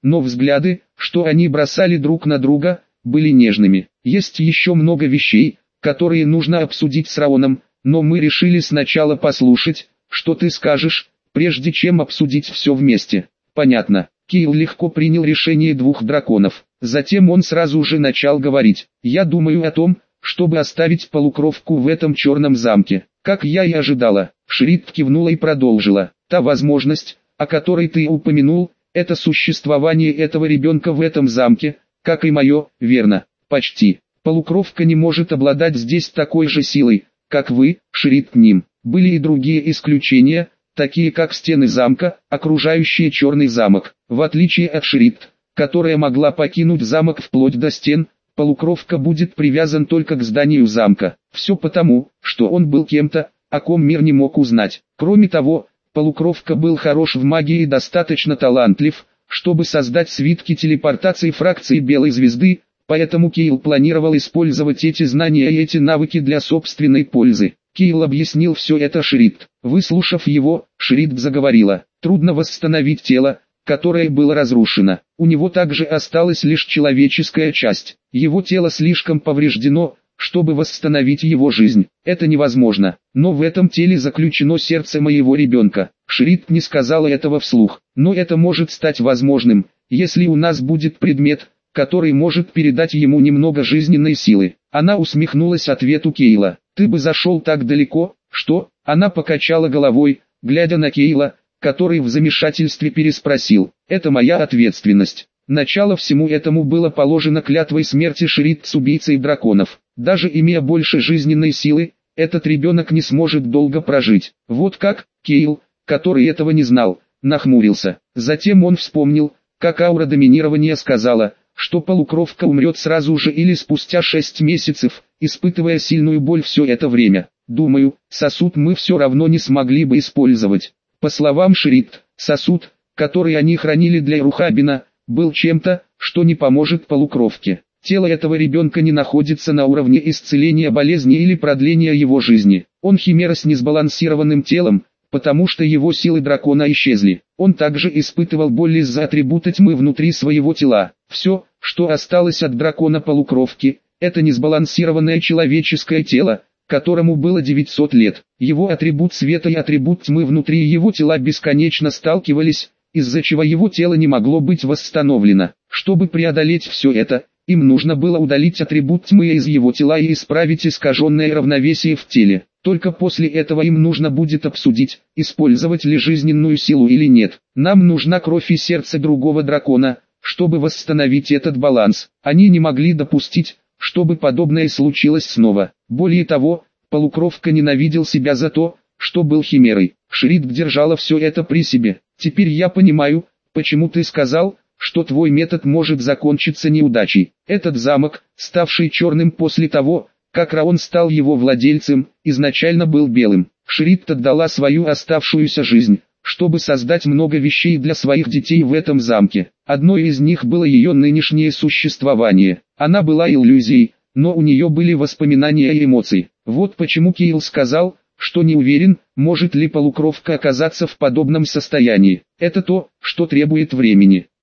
но взгляды, что они бросали друг на друга, были нежными. Есть еще много вещей, которые нужно обсудить с Раоном, но мы решили сначала послушать, что ты скажешь, прежде чем обсудить все вместе. Понятно. Кайл легко принял решение двух драконов. Затем он сразу же начал говорить. Я думаю о том, чтобы оставить полукровку в этом черном замке. Как я и ожидала. Шрид кивнула и продолжила. Та возможность, о которой ты упомянул, это существование этого ребенка в этом замке, как и мое, верно, почти. Полукровка не может обладать здесь такой же силой, как вы, Шрид к ним. Были и другие исключения, такие как стены замка, окружающие черный замок. В отличие от Шрид, которая могла покинуть замок вплоть до стен, полукровка будет привязан только к зданию замка. Все потому, что он был кем-то, о ком мир не мог узнать. Кроме того, полукровка был хорош в магии и достаточно талантлив, чтобы создать свитки телепортации фракции Белой Звезды, поэтому Кайл планировал использовать эти знания и эти навыки для собственной пользы. Кайл объяснил все это Шрид. Выслушав его, Шрид заговорила. Трудно восстановить тело, которое было разрушено. У него также осталась лишь человеческая часть. Его тело слишком повреждено, чтобы восстановить его жизнь. Это невозможно. Но в этом теле заключено сердце моего ребенка. Шрид не сказала этого вслух. Но это может стать возможным, если у нас будет предмет, который может передать ему немного жизненной силы. Она усмехнулась ответу Кайла. Ты бы зашел так далеко, что? Она покачала головой, глядя на Кайла, который в замешательстве переспросил. Это моя ответственность. Начало всему этому было положено клятвой смерти Шрид с убийцей драконов. Даже имея больше жизненной силы, этот ребенок не сможет долго прожить. Вот как, Кайл, который этого не знал, нахмурился. Затем он вспомнил, как аура доминирования сказала, что полукровка умрет сразу же или спустя шесть месяцев, испытывая сильную боль все это время. Думаю, сосуд мы все равно не смогли бы использовать. По словам Шрид, сосуд, который они хранили для Ирухабина, был чем-то, что не поможет полукровке. Тело этого ребенка не находится на уровне исцеления болезни или продления его жизни. Он химера с несбалансированным телом, потому что его силы дракона исчезли. Он также испытывал боль из-за атрибута тьмы внутри своего тела. Все, что осталось от дракона полукровки, это несбалансированное человеческое тело, которому было девятьсот лет. Его атрибут света и атрибут тьмы внутри его тела бесконечно сталкивались, из-за чего его тело не могло быть восстановлено. Чтобы преодолеть все это, им нужно было удалить атрибут тьмы из его тела и исправить искаженное равновесие в теле. Только после этого им нужно будет обсудить, использовать ли жизненную силу или нет. Нам нужна кровь и сердце другого дракона, чтобы восстановить этот баланс. Они не могли допустить, чтобы подобное случилось снова. Более того, полукровка ненавидел себя за то, что был химерой. Шрид держала все это при себе. Теперь я понимаю, почему ты сказал, что твой метод может закончиться неудачей. Этот замок, ставший черным после того, как Раон стал его владельцем, изначально был белым. Шрид отдала свою оставшуюся жизнь, чтобы создать много вещей для своих детей в этом замке. Одной из них было ее нынешнее существование. Она была иллюзией, но у нее были воспоминания и эмоции. Вот почему Кайл сказал, что не уверен, может ли полукровка оказаться в подобном состоянии. Это то, что требует времени.